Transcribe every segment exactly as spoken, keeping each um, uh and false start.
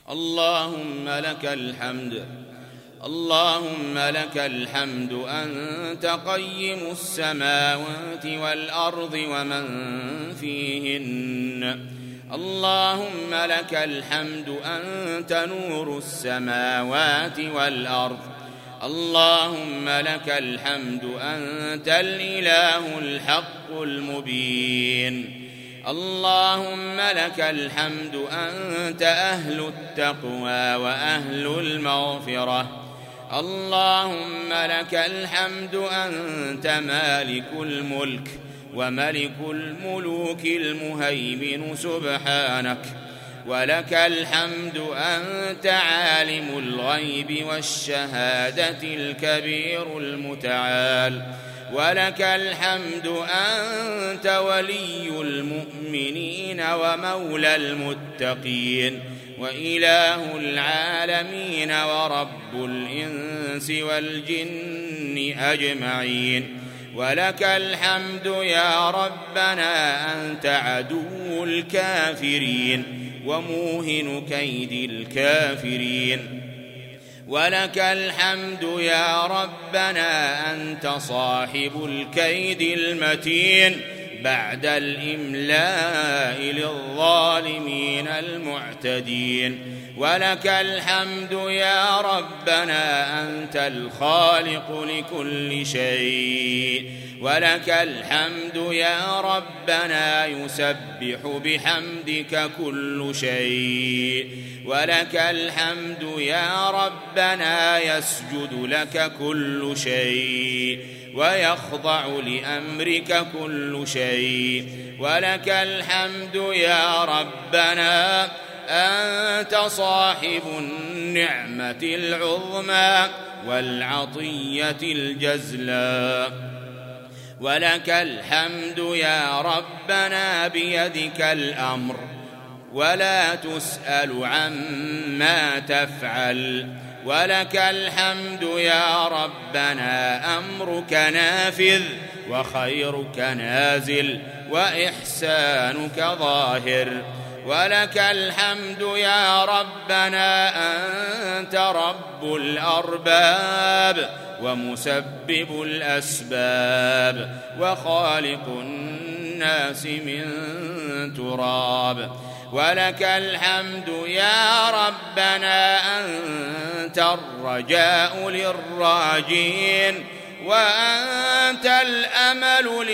اللهم لك الحمد اللهم لك الحمد أنت قيم السماوات والأرض ومن فيهن. اللهم لك الحمد أنت نور السماوات والأرض. اللهم لك الحمد أنت الإله الحق المبين. اللهم لك الحمد أنت أهل التقوى وأهل المغفرة. اللهم لك الحمد أنت مالك الملك وملك الملوك المهيمن سبحانك. ولك الحمد أنت عالم الغيب والشهادة الكبير المتعال. ولك الحمد أنت ولي المؤمنين ومولى المتقين وإله العالمين ورب الإنس والجن أجمعين. ولك الحمد يا ربنا أنت عدو الكافرين وموهن كيد الكافرين. ولك الحمد يا ربنا أنت صاحب الكيد المتين بعد الإملاء للظالمين المعتدين. ولك الحمد يا ربنا أنت الخالق لكل شيء. ولك الحمد يا ربنا يسبح بحمدك كل شيء. ولك الحمد يا ربنا يسجد لك كل شيء ويخضع لأمرك كل شيء. ولك الحمد يا ربنا أنت صاحب النعمة العظمى والعطية الجزلى. ولك الحمد يا ربنا بيدك الأمر ولا تسأل عما تفعل. ولك الحمد يا ربنا أمرك نافذ وخيرك نازل وإحسانك ظاهر. ولك الحمد يا ربنا أنت رب الأرباب ومسبب الأسباب وخالق الناس من تراب. ولك الحمد يا ربنا أنت الرجاء للراجين وأنت الأمل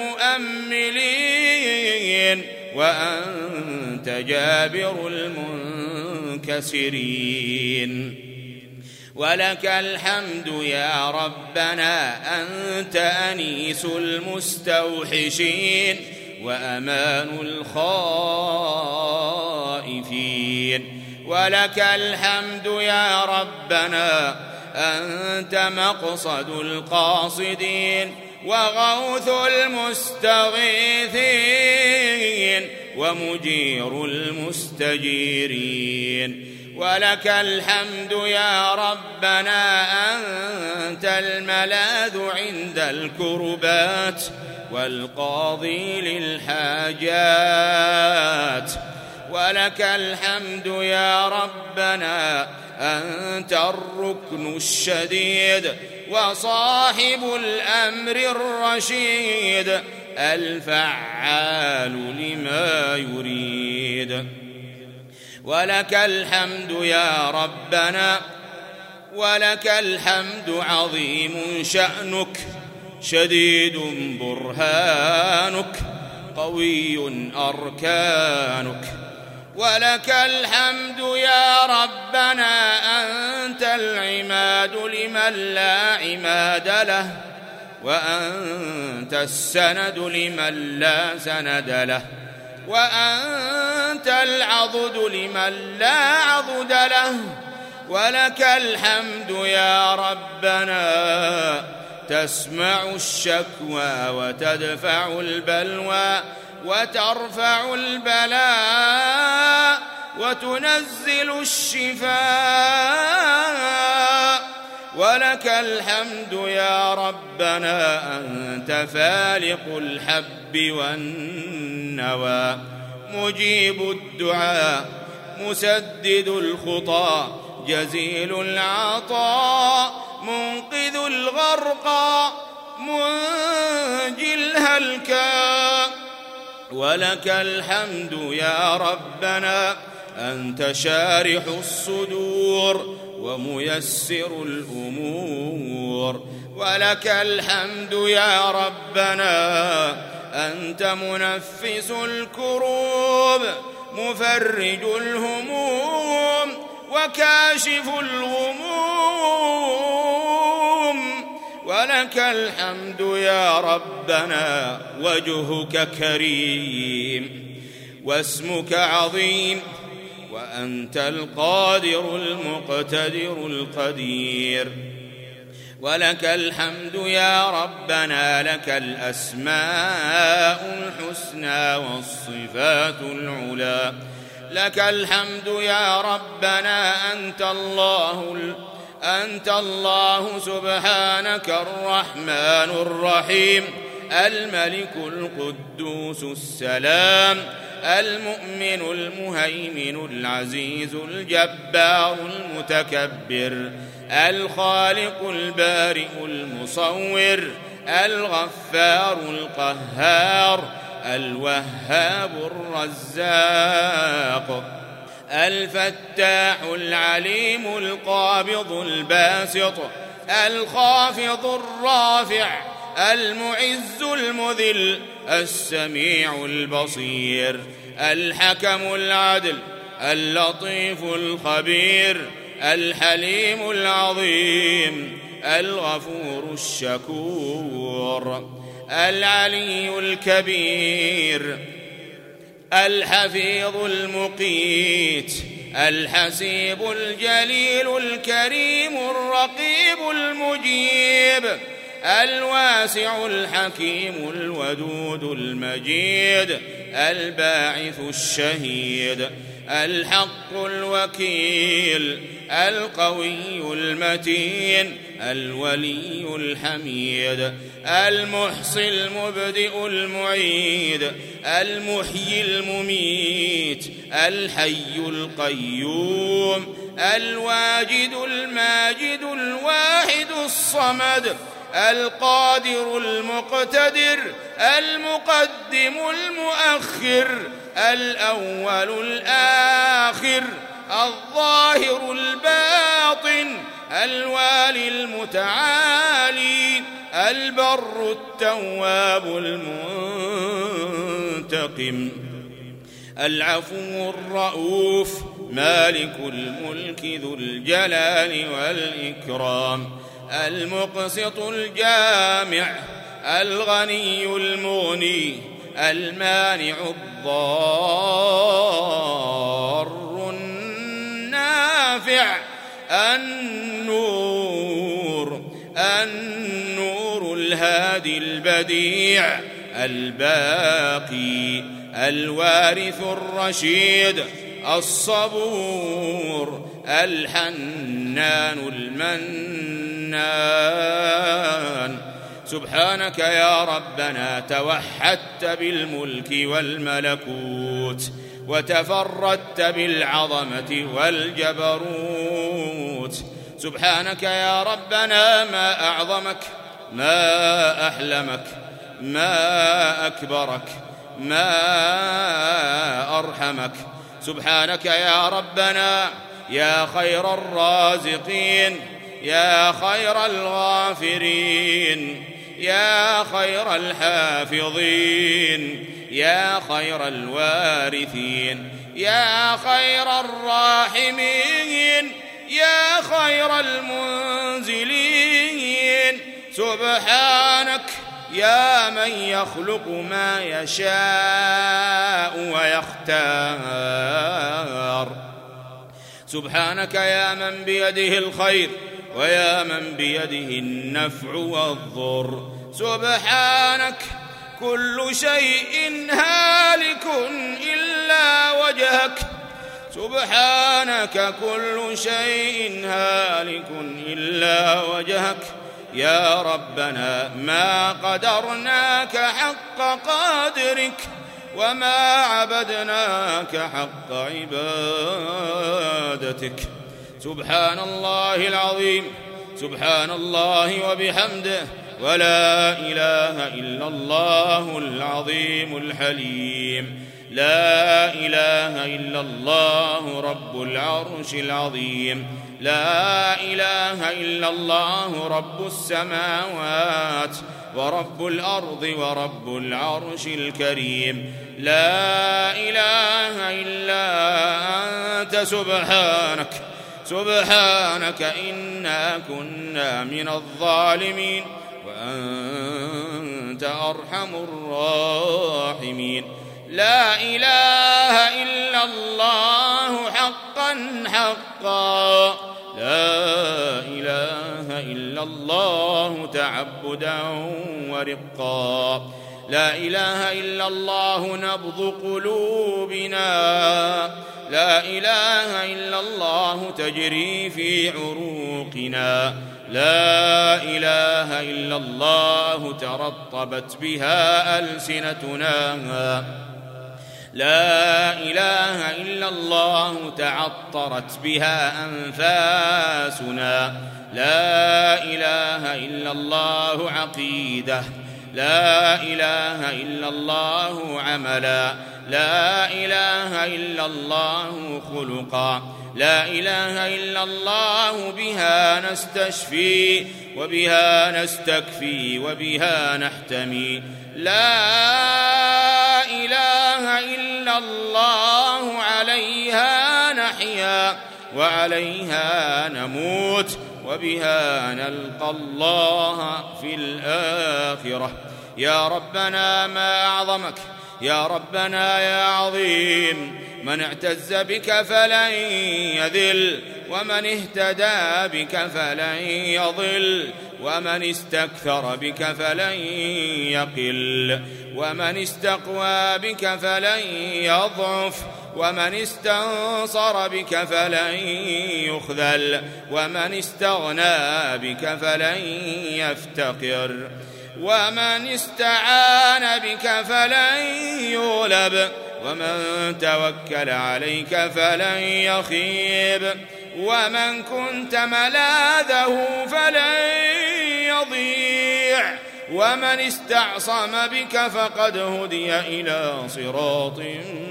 للمؤملين وأنت جابر المنكسرين. ولك الحمد يا ربنا أنت أنيس المستوحشين وأمان الخائفين. ولك الحمد يا ربنا أنت مقصد القاصدين وغوث المستغيثين ومجير المستجيرين. ولك الحمد يا ربنا أنت الملاذ عند الكربات والقاضي للحاجات. ولك الحمد يا ربنا أنت الركن الشديد وصاحب الأمر الرشيد الفعال لما يريد. ولك الحمد يا ربنا ولك الحمد عظيم شأنك شديد برهانك قوي أركانك. ولك الحمد يا ربنا أنت العماد لمن لا عماد له وأنت السند لمن لا سند له وأنت العضد لمن لا عضد له. ولك الحمد يا ربنا تسمع الشكوى وتدفع البلوى وترفع البلاء وتنزل الشفاء. ولك الحمد يا ربنا أنت فالق الحب والنوى مجيب الدعاء مسدد الخطى جزيل العطاء منقذ الغرقى منجي الهلكى. ولك الحمد يا ربنا أنت شارح الصدور وميسر الأمور. ولك الحمد يا ربنا أنت منفس الكروب مفرج الهموم وكاشف الغموم. ولك الحمد يا ربنا وجهك كريم واسمك عظيم وأنت القادر المقتدر القدير. ولك الحمد يا ربنا لك الأسماء الحسنى والصفات العلى. لك الحمد يا ربنا أنت الله أنت الله سبحانك الرحمن الرحيم الملك القدوس السلام المؤمن المهيمن العزيز الجبار المتكبر الخالق البارئ المصور الغفار القهار الوهاب الرزاق الفتاح العليم القابض الباسط الخافض الرافع المعز المذل السميع البصير الحكم العدل اللطيف الخبير الحليم العظيم الغفور الشكور العلي الكبير الحفيظ المقيت الحسيب الجليل الكريم الرقيب المجيب الواسع الحكيم الودود المجيد الباعث الشهيد الحق الوكيل القوي المتين الولي الحميد المحصي المبدئ المعيد المحيي المميت الحي القيوم الواجد الماجد الواحد الصمد القادر المقتدر المقدم المؤخر الأول الآخر الظاهر الباطن الوالي المتعالي البر التواب المنتقم العفو الرؤوف مالك الملك ذو الجلال والإكرام المقسط الجامع الغني المغني المانع الضار النافع النور النور الهادي البديع الباقي الوارث الرشيد الصبور الحنان المنان. سبحانك يا ربنا توحدت بالملك والملكوت وتفردت بالعظمة والجبروت. سبحانك يا ربنا ما أعظمك ما أحلمك ما أكبرك ما أرحمك. سبحانك يا ربنا يا خير الرازقين يا خير الغافرين يا خير الحافظين يا خير الوارثين يا خير الراحمين يا خير المنزلين. سبحانك يا من يخلق ما يشاء ويختار. سبحانك يا من بيده الخير ويا من بيده النفع والضر. سبحانك كل شيء هالك إلا وجهك. سبحانك كل شيء هالك إلا وجهك. يا ربنا ما قدرناك حق قدرك وما عبدناك حق عبادتك. سبحان الله العظيم، سبحان الله وبحمده، ولا إله إلا الله العظيم الحليم. لا إله إلا الله رب العرش العظيم. لا إله إلا الله رب السماوات ورب الأرض ورب العرش الكريم. لا إله إلا أنت سبحانك سبحانك إنا كنا من الظالمين وأنت أرحم الراحمين. لا إله إلا الله حقا حقا. لا إله إلا الله تعبدا ورقا. لا إله إلا الله نبض قلوبنا. لا إله إلا الله تجري في عروقنا. لا إله إلا الله ترطبت بها ألسنتنا. لا إله إلا الله تعطرت بها أنفاسنا. لا إله إلا الله عقيدة. لا إله إلا الله عملا. لا إله إلا الله خلقا. لا إله إلا الله بها نستشفي وبها نستكفي وبها نحتمي. لا إله إلا الله عليها نحيا وعليها نموت وبها نلقى الله في الآخرة. يا ربنا ما أعظمك، يا ربنا يا عظيم. من اعتز بك فلن يذل، ومن اهتدى بك فلن يضل، ومن استكثر بك فلن يقل، ومن استقوى بك فلن يضعف، ومن استنصر بك فلن يخذل، ومن استغنى بك فلن يفتقر، ومن استعان بك فلن يغلب، ومن توكل عليك فلن يخيب، ومن كنت ملاذه فلن يضيع، ومن استعصم بك فقد هدي إلى صراط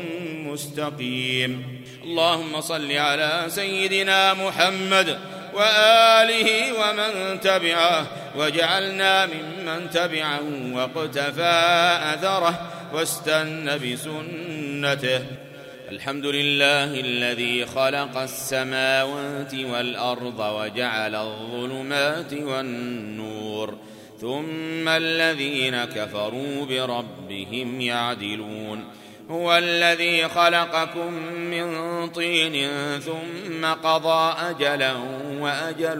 مستقيم. اللهم صل على سيدنا محمد وآله ومن تبعه، واجعلنا ممن تبعه واقتفى أثره واستنى بسنته. الحمد لله الذي خلق السماوات والأرض وجعل الظلمات والنور، ثم الذين كفروا بربهم يعدلون. هو الذي خلقكم من طين ثم قضى أجلا وأجل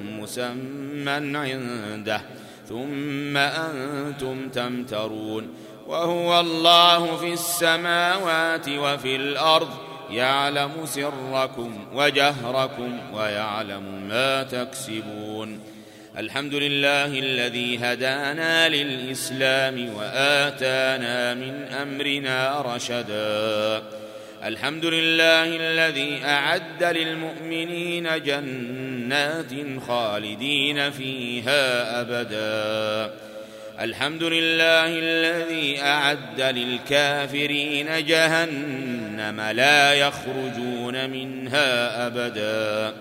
مسمى عنده ثم أنتم تمترون. وهو الله في السماوات وفي الأرض يعلم سركم وجهركم ويعلم ما تكسبون. الحمد لله الذي هدانا للإسلام وآتانا من أمرنا رشدا. الحمد لله الذي أعد للمؤمنين جنات خالدين فيها أبدا. الحمد لله الذي أعد للكافرين جهنم لا يخرجون منها أبدا.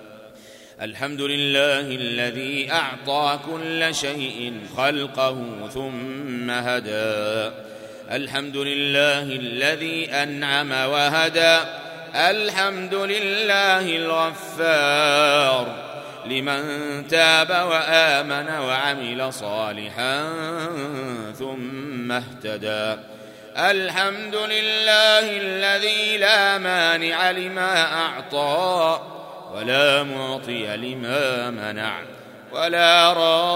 الحمد لله الذي أعطى كل شيء خلقه ثم هدى. الحمد لله الذي أنعم وهدى. الحمد لله الغفار لمن تاب وآمن وعمل صالحا ثم اهتدى. الحمد لله الذي لا مانع لما أعطى ولا معطي لما منع ولا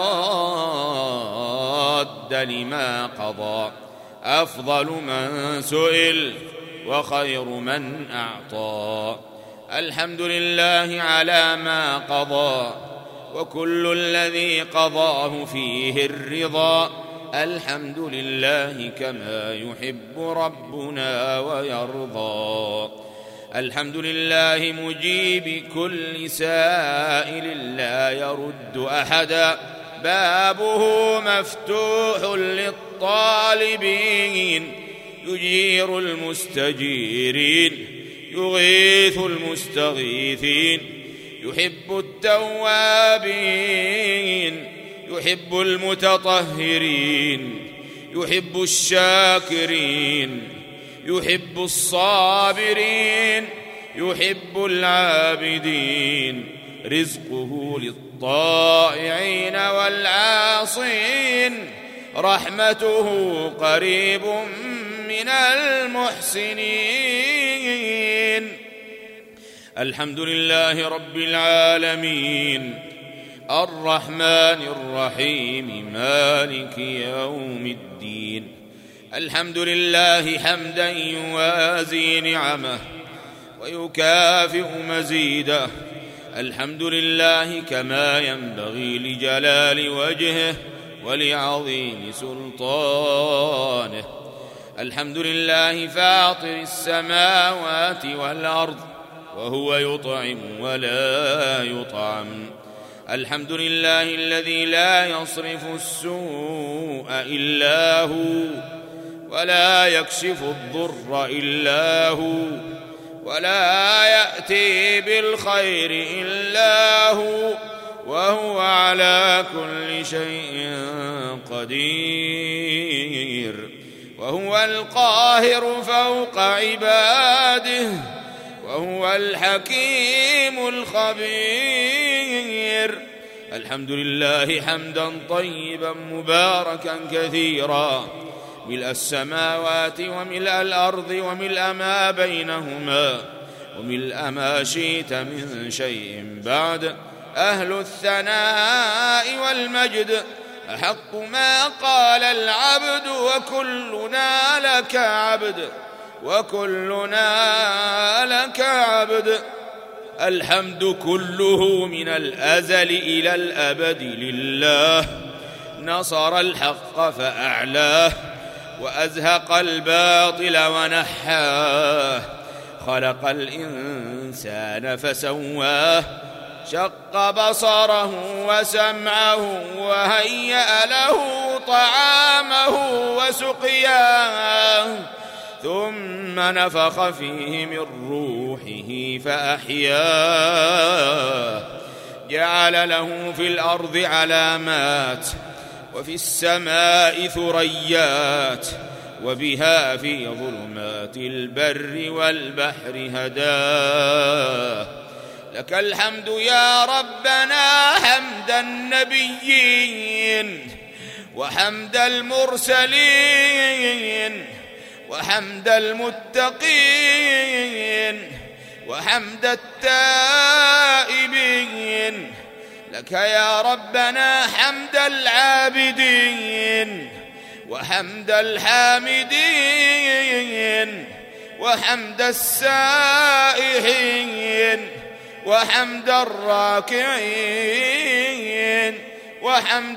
راد لما قضى. أفضل من سئل وخير من أعطى. الحمد لله على ما قضى وكل الذي قضاه فيه الرضا. الحمد لله كما يحب ربنا ويرضى. الحمد لله مجيب كل سائل لا يرد أحدا، بابه مفتوح للطالبين، يجير المستجيرين، يغيث المستغيثين، يحب التوابين، يحب المتطهرين، يحب الشاكرين، يحب الصابرين، يحب العابدين، رزقه للطائعين والعاصين، رحمته قريب من المحسنين. الحمد لله رب العالمين، الرحمن الرحيم، مالك يوم الدين. الحمد لله حمدا يوازي نعمه ويكافئ مزيده. الحمد لله كما ينبغي لجلال وجهه ولعظيم سلطانه. الحمد لله فاطر السماوات والأرض، وهو يطعم ولا يطعم. الحمد لله الذي لا يصرف السوء إلا هو، ولا يكشف الضر إلا هو، ولا يأتي بالخير إلا هو، وهو على كل شيء قدير. وهو القاهر فوق عباده، وهو الحكيم الخبير. الحمد لله حمدا طيبا مباركا كثيرا، ملء السماوات وملء الأرض وملء ما بينهما وملء ما شئت من شيء بعد. أهل الثناء والمجد أحق ما قال العبد، وكلنا لك عبد، وكلنا لك عبد. الحمد كله من الأزل إلى الأبد لله، نصر الحق فأعلاه، وأزهق الباطل ونحاه، خلق الإنسان فسواه، شق بصره وسمعه، وهيأ له طعامه وسقياه، ثم نفخ فيه من روحه فأحياه، جعل له في الأرض علامات وفي السماء ثريات، وبها في ظلمات البر والبحر هداه. لك الحمد يا ربنا حمد النبيين، وحمد المرسلين، وحمد المتقين، وحمد التائبين. لك يا ربنا حمد العابدين، وحمد الحامدين، وحمد السائحين، وحمد الراكعين، وحمد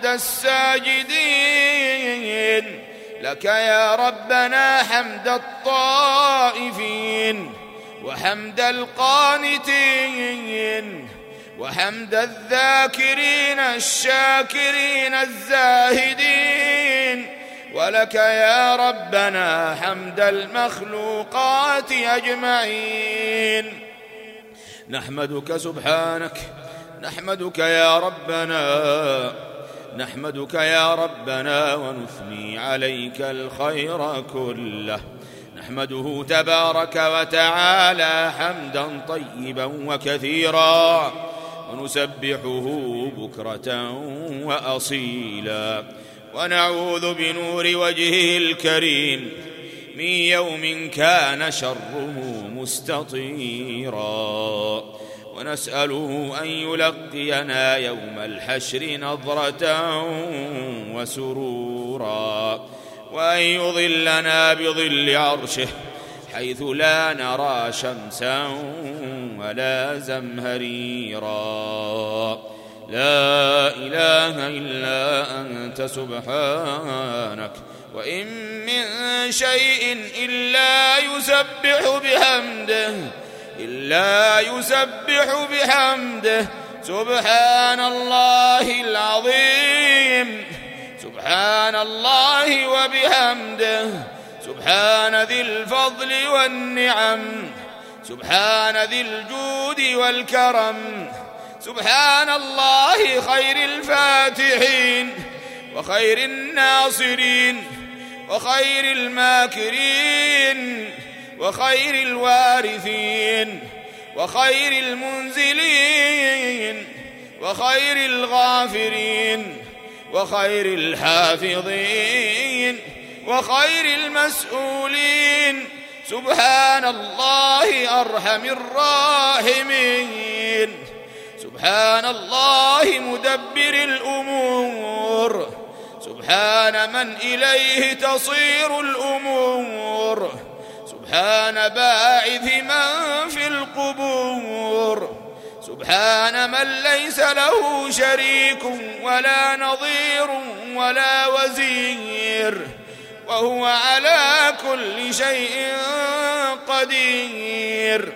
الساجدين. لك يا ربنا حمد الطائفين، وحمد القانتين، وحمد الذاكرين الشاكرين الزاهدين. ولك يا ربنا حمد المخلوقات أجمعين. نحمدك سبحانك، نحمدك يا ربنا، نحمدك يا ربنا ونثني عليك الخير كله. نحمده تبارك وتعالى حمدا طيبا وكثيرا، ونسبحه بكرة وأصيلا، ونعوذ بنور وجهه الكريم من يوم كان شره مستطيرا، ونسأله أن يلقينا يوم الحشر نظرة وسرورا، وأن يظلنا بظل عرشه حيث لا نرى شمسا ولا زمهريرا. لا إله إلا أنت سبحانك وإن من شيء إلا يسبح بحمده إلا يسبح بحمده سبحان الله العظيم سبحان الله وبحمده سبحان ذي الفضل والنعم سبحان ذي الجود والكرم سبحان الله خير الفاتحين وخير الناصرين وخير الماكرين وخير الوارثين وخير المنزلين وخير الغافرين وخير الحافظين وخير المسؤولين سبحان الله أرحم الراحمين سبحان الله مدبر الأمور سبحان من إليه تصير الأمور سبحان باعث من في القبور سبحان من ليس له شريك ولا نظير ولا وزير وهو على كل شيء قدير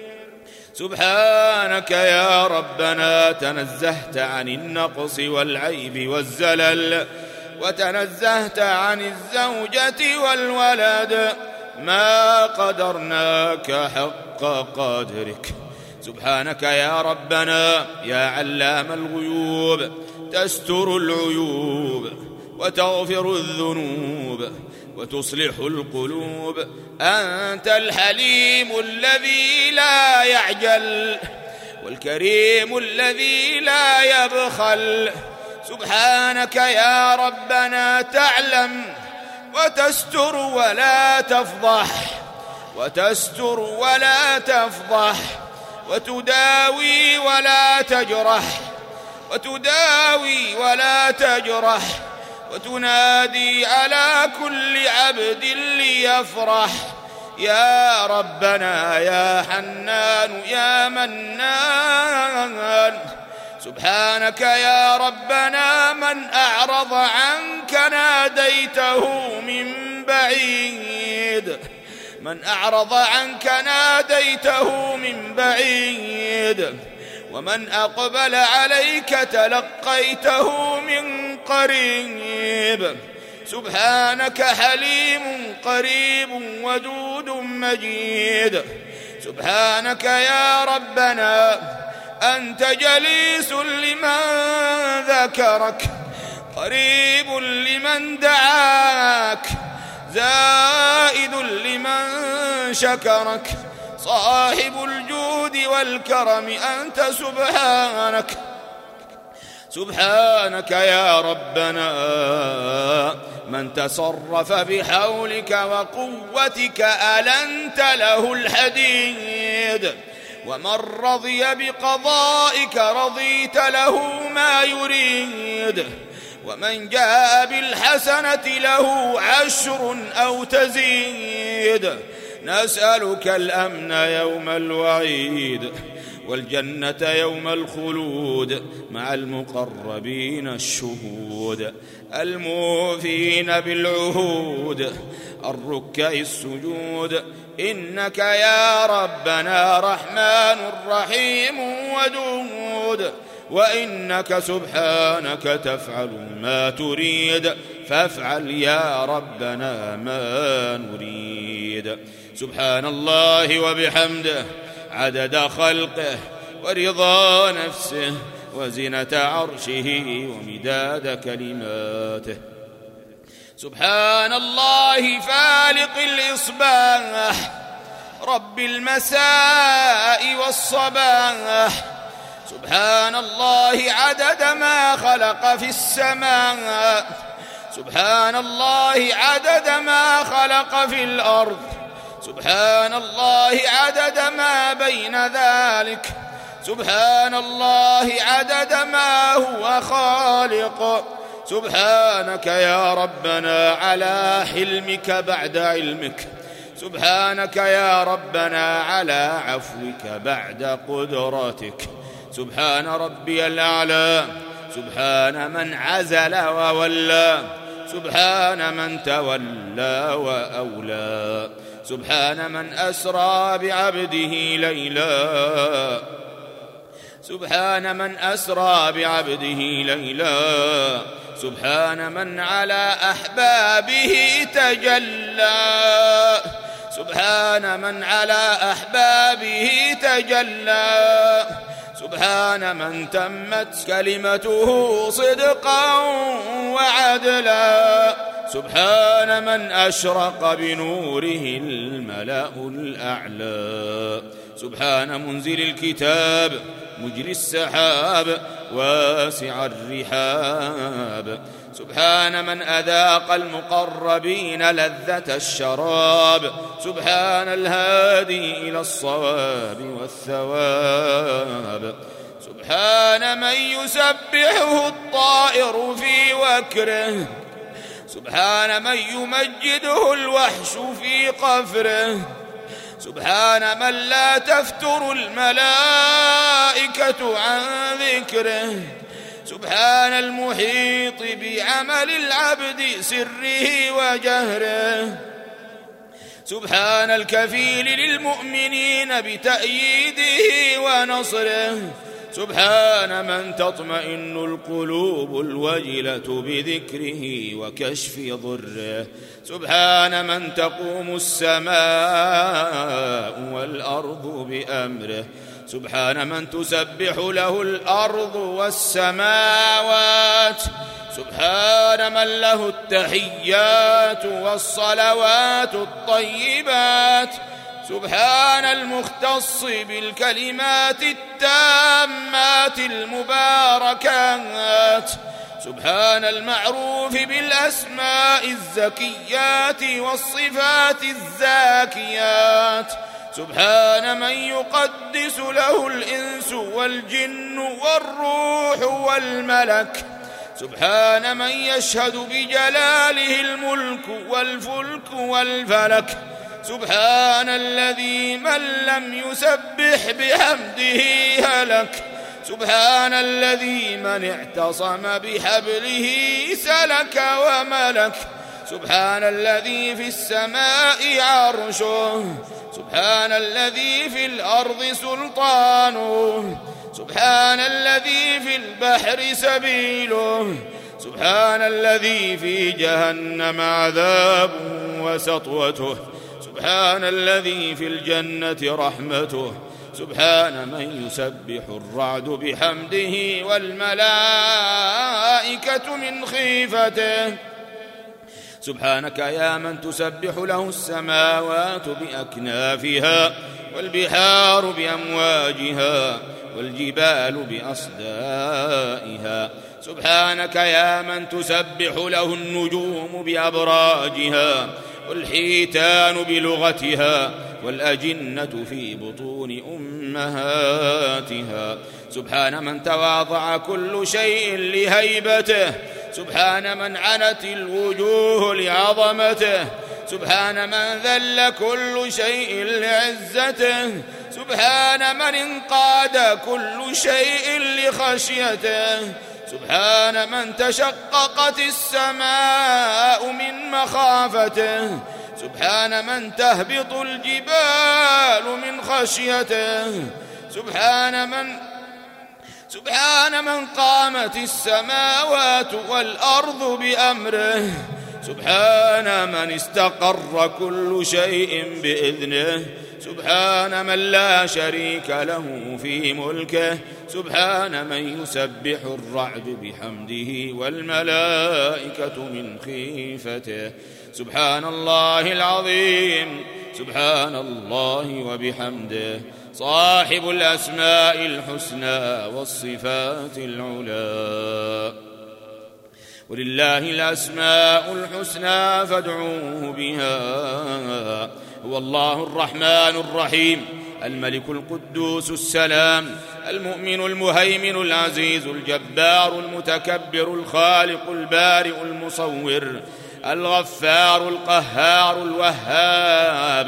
سبحانك يا ربنا تنزهت عن النقص والعيب والزلل وتنزهت عن الزوجة والولد ما قدرناك حق قدرك سبحانك يا ربنا يا علام الغيوب تستر العيوب وتغفر الذنوب وتصلح القلوب أنت الحليم الذي لا يعجل والكريم الذي لا يبخل سبحانك يا ربنا تعلم وتستر ولا تفضح وتستر ولا تفضح وتداوي ولا تجرح وتداوي ولا تجرح وتنادي على كل عبد ليفرح يا ربنا يا حنان يا منان سبحانك يا ربنا من أعرض عنك ناديته من بعيد من أعرض عنك ناديته من بعيد ومن أقبل عليك تلقيته من قريب سبحانك حليم قريب ودود مجيد سبحانك يا ربنا أنت جليس لمن ذكرك قريب لمن دعاك زائد لمن شكرك صاحب الجود والكرم أنت سبحانك سبحانك يا ربنا من تصرف بحولك وقوتك ألنت له الحديد ومن رضي بقضائك رضيت له ما يريد ومن جاء بالحسنة له عشر أو تزيد نسألك الأمن يوم الوعيد والجنة يوم الخلود مع المقربين الشهود الموفين بالعهود الركع السجود إنك يا ربنا رحمن رحيم ودود وإنك سبحانك تفعل ما تريد فافعل يا ربنا ما نريد سبحان الله وبحمده عدد خلقه ورضا نفسه وزنة عرشه ومداد كلماته سبحان الله فالق الإصباح رب المساء والصباح سبحان الله عدد ما خلق في السماء سبحان الله عدد ما خلق في الأرض سبحان الله عدد ما بين ذلك سبحان الله عدد ما هو خالق سبحانك يا ربنا على حلمك بعد علمك سبحانك يا ربنا على عفوك بعد قدرتك سبحان ربي الأعلى. سبحان من عزل وولى، سبحان من تولى وأولى. سبحان من أسرى بعبده ليلا، سبحان من أسرى بعبده ليلا. سبحان من على أحبابه تجلى، سبحان من على أحبابه تجلى. سبحان من تمت كلمته صدقا وعدلا. سبحان من أشرق بنوره الملأ الأعلى. سبحان منزل الكتاب مجري السحاب واسع الرحاب. سبحان من أذاق المقربين لذة الشراب. سبحان الهادي إلى الصواب والثواب. سبحان من يسبحه الطائر في وكره. سبحان من يمجده الوحش في قفره. سبحان من لا تفتر الملائكة عن ذكره. سبحان المحيط بعمل العبد سره وجهره. سبحان الكفيل للمؤمنين بتأييده ونصره. سبحان من تطمئن القلوب الوجلة بذكره وكشف ضره. سبحان من تقوم السماء والأرض بأمره. سبحان من تسبح له الأرض والسماوات. سبحان من له التحيات والصلوات الطيبات. سبحان المختص بالكلمات التامات المباركات. سبحان المعروف بالأسماء الزكيات والصفات الزاكيات. سبحان من يقدس له الإنس والجن والروح والملك. سبحان من يشهد بجلاله الملك والفلك والفلك. سبحان الذي من لم يسبح بحمده هلك. سبحان الذي من اعتصم بحبله سلك وملك. سبحان الذي في السماء عرشه. سبحان الذي في الأرض سلطانه. سبحان الذي في البحر سبيله. سبحان الذي في جهنم عذابه وسطوته. سبحان الذي في الجنة رحمته. سبحان من يسبح الرعد بحمده والملائكة من خيفته. سبحانك يا من تسبح له السماوات بأكنافها والبحار بأمواجها والجبال بأصدائها. سبحانك يا من تسبح له النجوم بأبراجها والحيتان بلغتها والأجنة في بطون أمهاتها. سبحان من تواضع كل شيء لهيبته. سبحان من عنت الوجوه لعظمته. سبحان من ذل كل شيء لعزته. سبحان من انقاد كل شيء لخشيته. سبحان من تشققت السماء من مخافته. سبحان من تهبط الجبال من خشيته. سبحان من سبحان من قامت السماوات والأرض بأمره. سبحان من استقر كل شيء بإذنه. سبحان من لا شريك له في ملكه. سبحان من يسبح الرعد بحمده والملائكة من خيفته. سبحان الله العظيم. سبحان الله وبحمده صاحب الأسماء الحسنى والصفات العلى. ولله الأسماء الحسنى فادعوه بها. هو الله الرحمن الرحيم الملك القدوس السلام المؤمن المهيمن العزيز الجبار المتكبر الخالق البارئ المصور الغفار القهار الوهاب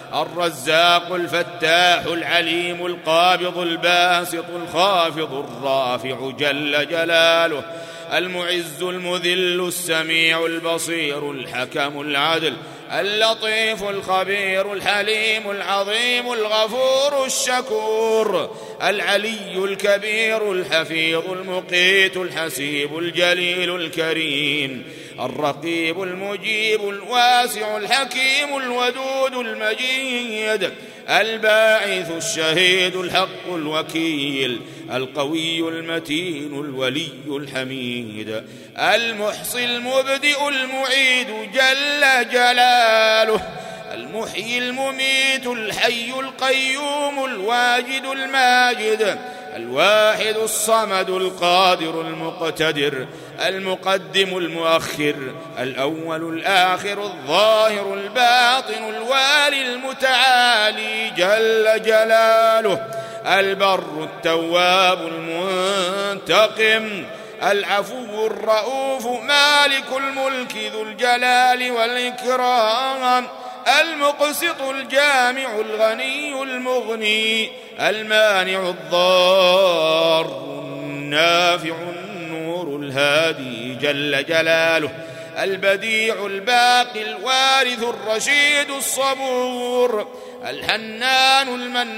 الرزاق الفتاح العليم القابض الباسط الخافض الرافع جل جلاله، المعز المذل السميع البصير الحكم العدل اللطيف الخبير الحليم العظيم الغفور الشكور، العلي الكبير الحفيظ المقيت الحسيب الجليل الكريم، الرقيب المجيب الواسع الحكيم الودود المجيد، الباعث الشهيد الحق الوكيل، القوي المتين الولي الحميد، المحصي المبدئ المعيد جل جلاله، المحيي المميت الحي القيوم الواجد الماجد، الواحد الصمد القادر المقتدر، المقدم المؤخر، الأول الآخر الظاهر الباطن الوالي المتعالي جل جلاله، البر التواب المنتقم، العفو الرؤوف مالك الملك ذو الجلال والإكرام، المقسط الجامع الغني المغني، المانع الضار النافع النور الهادي جل جلاله، البديع الباقي الوارث الرشيد الصبور، الحنان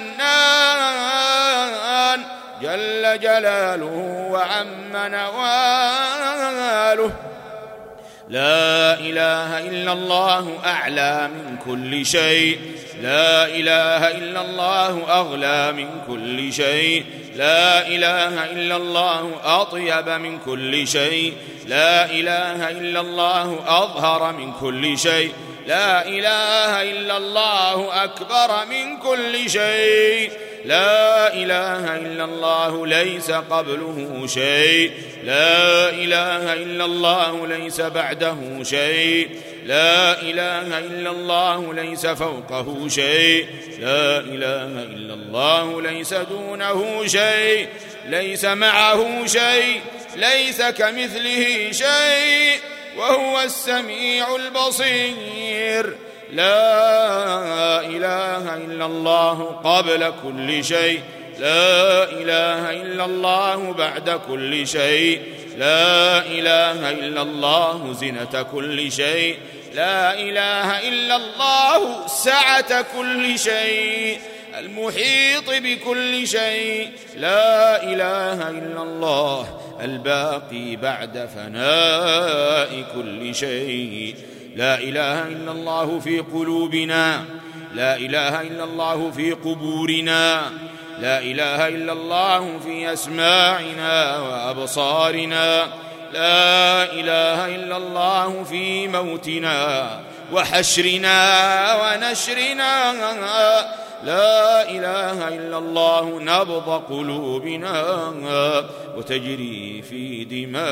المنان جل جلاله وعم نواله. لا إله إلا الله أعلى من كل شيء، لا إله إلا الله أغلى من كل شيء، لا إله إلا الله أطيب من كل شيء، لا إله إلا الله أظهر من كل شيء، لا إله إلا الله أكبر من كل شيء، لا إله إلا الله ليس قبله شيء، لا إله إلا الله ليس بعده شيء، لا إله إلا الله ليس فوقه شيء، لا إله إلا الله ليس دونه شيء، ليس معه شيء، ليس كمثله شيء وهو السميع البصير. لا إله إلا الله قبل كل شيء، لا إله إلا الله بعد كل شيء، لا إله إلا الله زنة كل شيء، لا إله إلا الله سعة كل شيء، المحيط بكل شيء، لا إله إلا الله الباقي بعد فناء كل شيء، لا إله إلا الله في قلوبنا، لا إله إلا الله في قبورنا، لا إله إلا الله في أسماعنا وأبصارنا، لا إله إلا الله في موتنا وحشرنا ونشرنا، لا إله إلا الله نبض قلوبنا وتجري في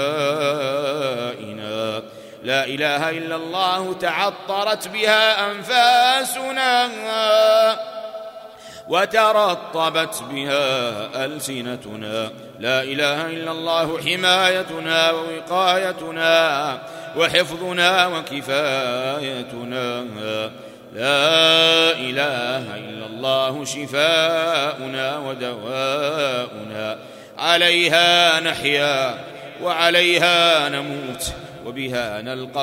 دمائنا، لا إله إلا الله تعطرت بها أنفاسنا وترطبت بها ألسنتنا، لا إله إلا الله حمايتنا ووقايتنا وحفظنا وكفايتنا، لا إله إلا الله شفاؤنا ودواؤنا، عليها نحيا وعليها نموت وبها نلقى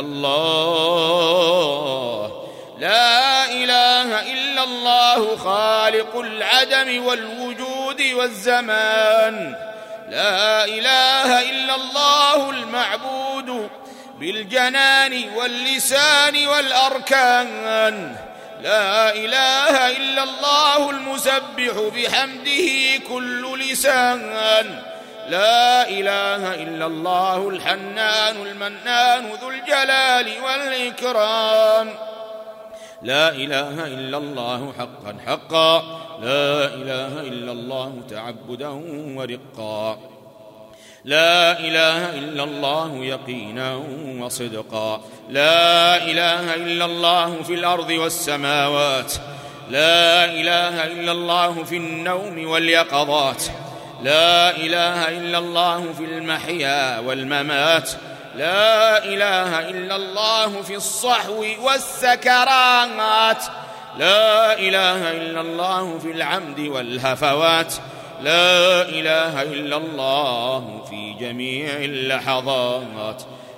الله، لا إله إلا الله خالق العدم والوجود والزمان، لا إله إلا الله المعبود بالجنان واللسان والأركان، لا إله إلا الله المسبح بحمده كل لسان، لا إله إلا الله الحنان المنان ذو الجلال والإكرام، لا إله إلا الله حقا حقا، لا إله إلا الله تعبدا ورقا، لا إله إلا الله يقينا وصدقا، لا إله إلا الله في الأرض والسماوات، لا إله إلا الله في النوم واليقظات، لا إله إلا الله في المحيا والممات، لا إله إلا الله في الصحو والسكرات، لا إله إلا الله في العمد والهفوات، لا إله إلا الله في جميع اللحظات،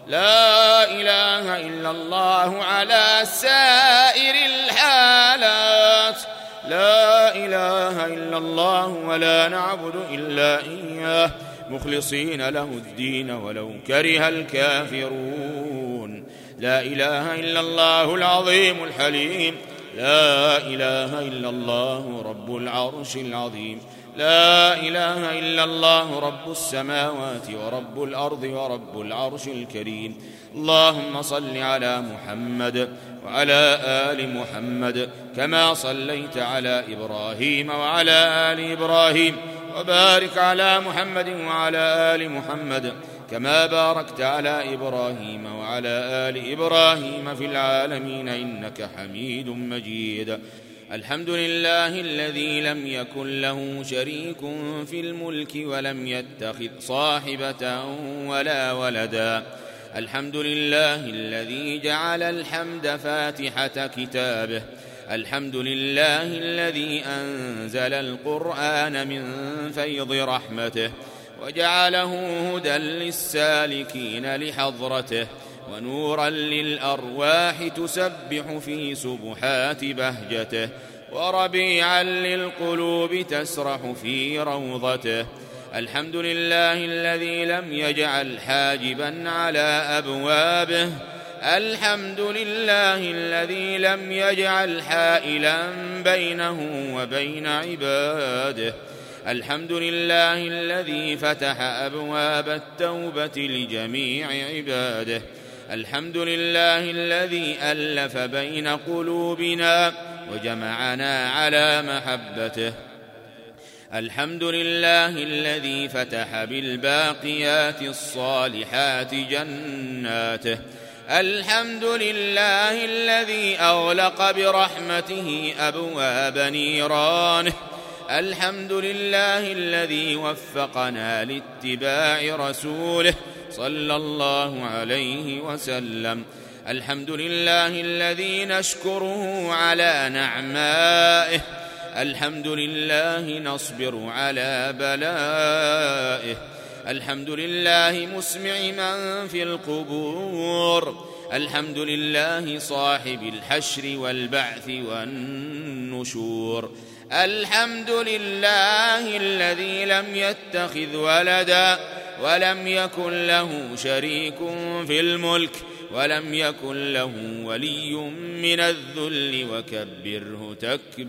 لا إله إلا الله على سائر الحالات، لا إله إلا الله ولا نعبد إلا إياه مخلصين له الدين ولو كره الكافرون. لا إله إلا الله العظيم الحليم، لا إله إلا الله رب العرش العظيم، لا إله إلا الله رب السماوات ورب الأرض ورب العرش الكريم. اللهم صل على محمد وعلى آل محمد كما صليت على إبراهيم وعلى آل إبراهيم، وبارك على محمد وعلى آل محمد كما باركت على إبراهيم وعلى آل إبراهيم في العالمين إنك حميد مجيد. الحمد لله الذي لم يكن له شريك في الملك ولم يتخذ صاحبة ولا ولدا. الحمد لله الذي جعل الحمد فاتحة كتابه. الحمد لله الذي أنزل القرآن من فيض رحمته وجعله هدى للسالكين لحضرته ونورا للأرواح تسبح في سبحات بهجته وربيعا للقلوب تسرح في روضته. الحمد لله الذي لم يجعل حاجبا على أبوابه. الحمد لله الذي لم يجعل حائلا بينه وبين عباده. الحمد لله الذي فتح أبواب التوبة لجميع عباده. الحمد لله الذي ألف بين قلوبنا وجمعنا على محبته. الحمد لله الذي فتح بالباقيات الصالحات جناته. الحمد لله الذي أغلق برحمته أبواب نيرانه. الحمد لله الذي وفقنا لاتباع رسوله صلى الله عليه وسلم. الحمد لله الذي نشكره على نعمائه. الحمد لله نصبر على بلائه. الحمد لله مسمع من في القبور. الحمد لله صاحب الحشر والبعث والنشور. الحمد لله الذي لم يتخذ ولدا ولم يكن له شريك في الملك ولم يكن له ولي من الذل وكبره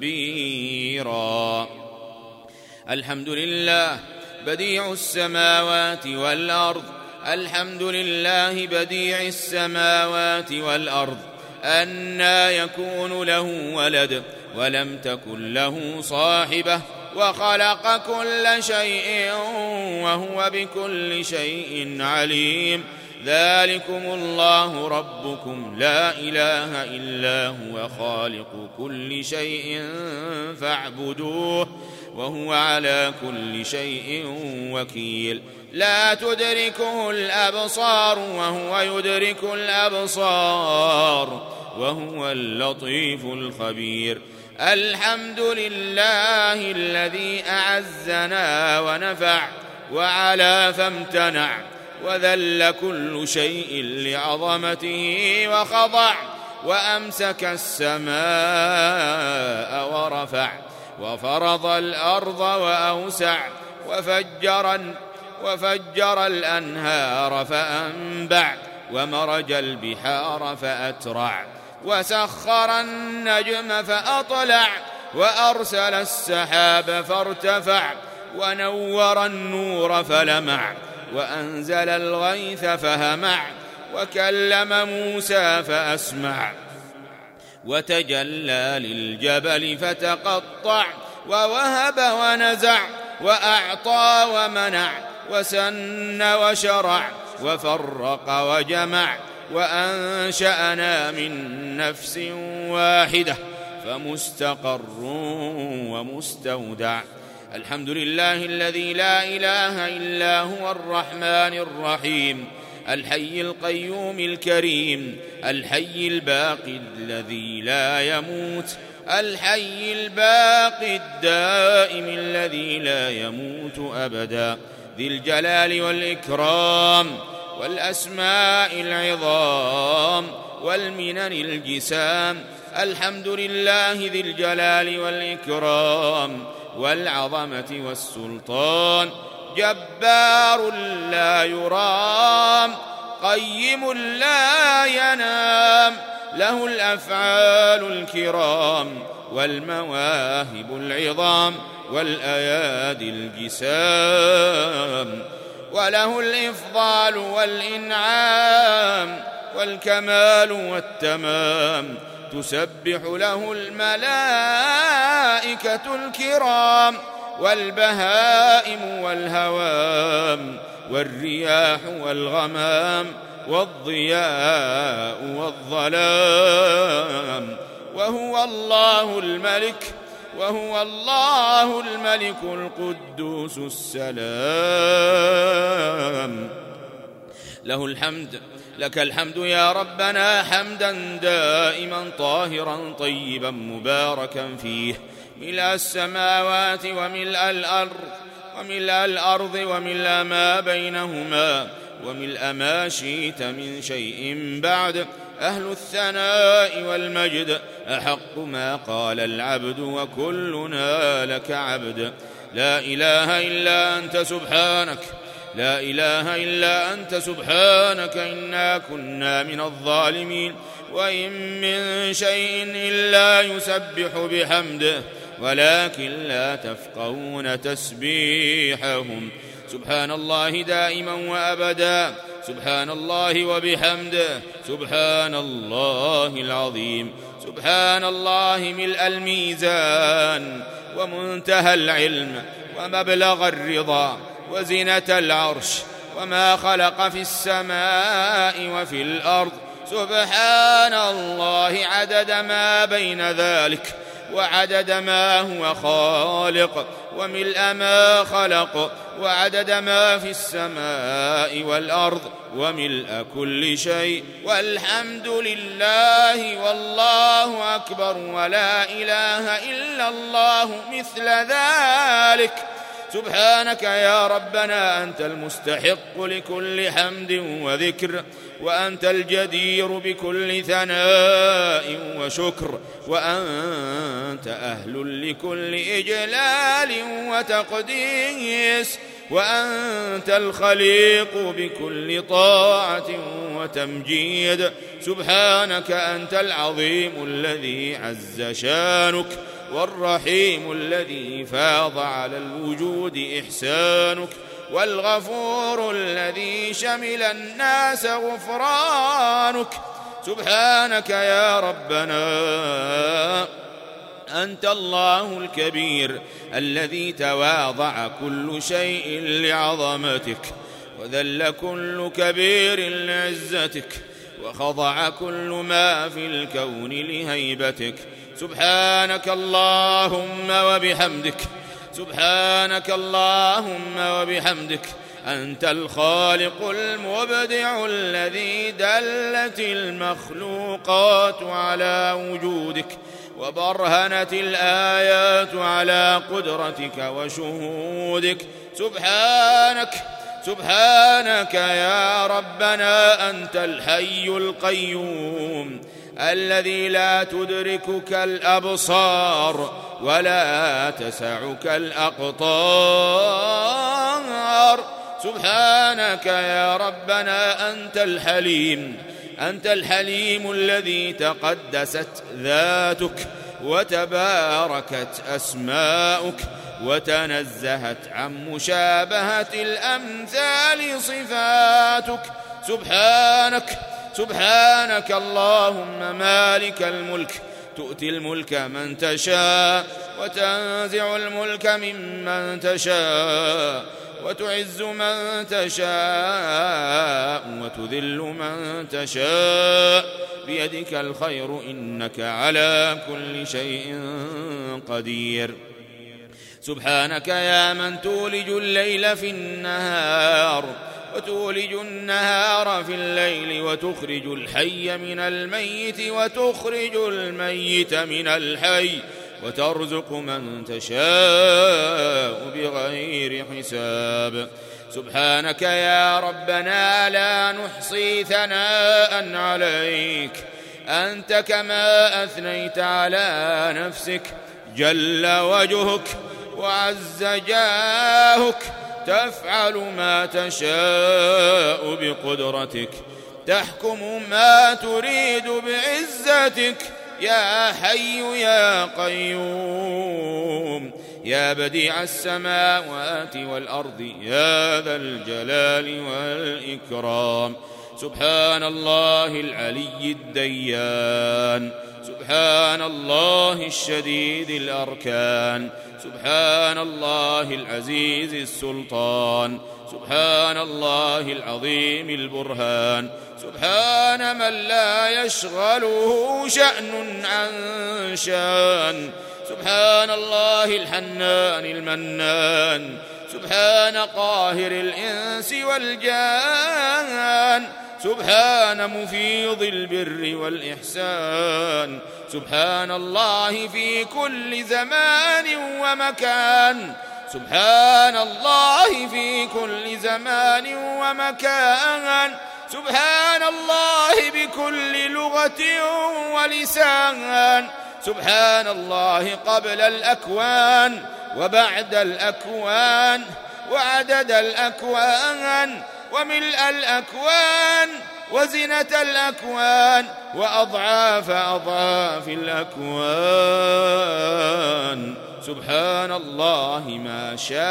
تكبيرا. الحمد لله بديع السماوات والأرض. الحمد لله بديع السماوات والأرض. أنى يكون له ولد ولم تكن له صاحبة وخلق كل شيء وهو بكل شيء عليم. ذلكم الله ربكم لا إله إلا هو خالق كل شيء فاعبدوه وهو على كل شيء وكيل. لا تدركه الأبصار وهو يدرك الأبصار وهو اللطيف الخبير. الحمد لله الذي أعزنا ونفع وعلى فامتنع وذل كل شيء لعظمته وخضع وأمسك السماء ورفع وفرض الأرض وأوسع وفجر, وفجر الأنهار فأنبع ومرج البحار فأترع وسخر النجم فأطلع وأرسل السحاب فارتفع ونور النور فلمع وأنزل الغيث فهمع وكلم موسى فأسمع وتجلى للجبل فتقطع ووهب ونزع وأعطى ومنع وسن وشرع وفرق وجمع وأنشأنا من نفس واحدة فمستقر ومستودع. الحمد لله الذي لا إله إلا هو الرحمن الرحيم الحي القيوم الكريم الحي الباقي الذي لا يموت الحي الباقي الدائم الذي لا يموت أبدا، ذي الجلال والإكرام والأسماء العظام والمنن الجسام. الحمد لله ذي الجلال والإكرام والعظمة والسلطان، جبار لا يرام، قيم لا ينام، له الأفعال الكرام والمواهب العظام والأيادي الجسام، وله الإفضال والإنعام والكمال والتمام، تسبح له الملائكة الكرام والبهائم والهوام والرياح والغمام والضياء والظلام. وهو الله الملك وهو الله الملك القدوس السلام. له الحمد، لك الحمد يا ربنا حمدا دائما طاهرا طيبا مباركا فيه، ملء السماوات وملء الأرض وملء الأرض وملء ما بينهما وملء ما شئت من شيء بعد. أهل الثناء والمجد أحق ما قال العبد وكلنا لك عبد. لا إله إلا أنت سبحانك، لا إله إلا أنت سبحانك إنا كنا من الظالمين. وإن من شيء إلا يسبح بحمده ولكن لا تفقهون تسبيحهم. سبحان الله دائما وأبدا، سبحان الله وبحمده، سبحان الله العظيم. سبحان الله ملء الميزان ومنتهى العلم ومبلغ الرضا وزنة العرش وما خلق في السماء وفي الأرض. سبحان الله عدد ما بين ذلك وعدد ما هو خالق وملء ما خلق وعدد ما في السماء والأرض وملء كل شيء. والحمد لله والله أكبر ولا إله إلا الله مثل ذلك. سبحانك يا ربنا أنت المستحق لكل حمد وذكر، وأنت الجدير بكل ثناء وشكر، وأنت أهل لكل إجلال وتقديس، وأنت الخليق بكل طاعة وتمجيد. سبحانك أنت العظيم الذي عز شانك، والرحيم الذي فاض على الوجود إحسانك، والغفور الذي شمل الناس غفرانك. سبحانك يا ربنا أنت الله الكبير الذي تواضع كل شيء لعظمتك، وذل كل كبير لعزتك، وخضع كل ما في الكون لهيبتك. سبحانك اللهم وبحمدك، سبحانك اللهم وبحمدك، أنت الخالق المبدع الذي دلت المخلوقات على وجودك، وبرهنت الآيات على قدرتك وشهودك. سبحانك سبحانك يا ربنا أنت الحي القيوم الذي لا تدركك الأبصار ولا تسعك الأقطار. سبحانك يا ربنا أنت الحليم، أنت الحليم الذي تقدست ذاتك وتباركت أسماؤك وتنزهت عن مشابهة الأمثال صفاتك. سبحانك سبحانك اللهم مالك الملك، تؤتي الملك من تشاء وتنزع الملك ممن تشاء، وتعز من تشاء وتذل من تشاء، بيدك الخير إنك على كل شيء قدير. سبحانك يا من تولج الليل في النهار وتولج النهار في الليل وتخرج الحي من الميت وتخرج الميت من الحي وترزق من تشاء بغير حساب. سبحانك يا ربنا لا نحصي ثناء عليك أنت كما أثنيت على نفسك، جل وجهك وعز جاهك، تفعل ما تشاء بقدرتك، تحكم ما تريد بعزتك، يا حي يا قيوم، يا بديع السماوات والأرض، يا ذا الجلال والإكرام. سبحان الله العلي الديان، سبحان الله الشديد الأركان، سبحان الله العزيز السلطان، سبحان الله العظيم البرهان، سبحان من لا يشغله شأن عن شان، سبحان الله الحنان المنان، سبحان قاهر الإنس والجان، سبحان مفيض البر والإحسان، سبحان الله في كل زمان ومكان، سبحان الله في كل زمان ومكان، سبحان الله بكل لغة ولسان، سبحان الله قبل الأكوان وبعد الأكوان وعدد الأكوان وملء الأكوان وزنة الأكوان وأضعاف أضعاف الأكوان. سبحان الله ما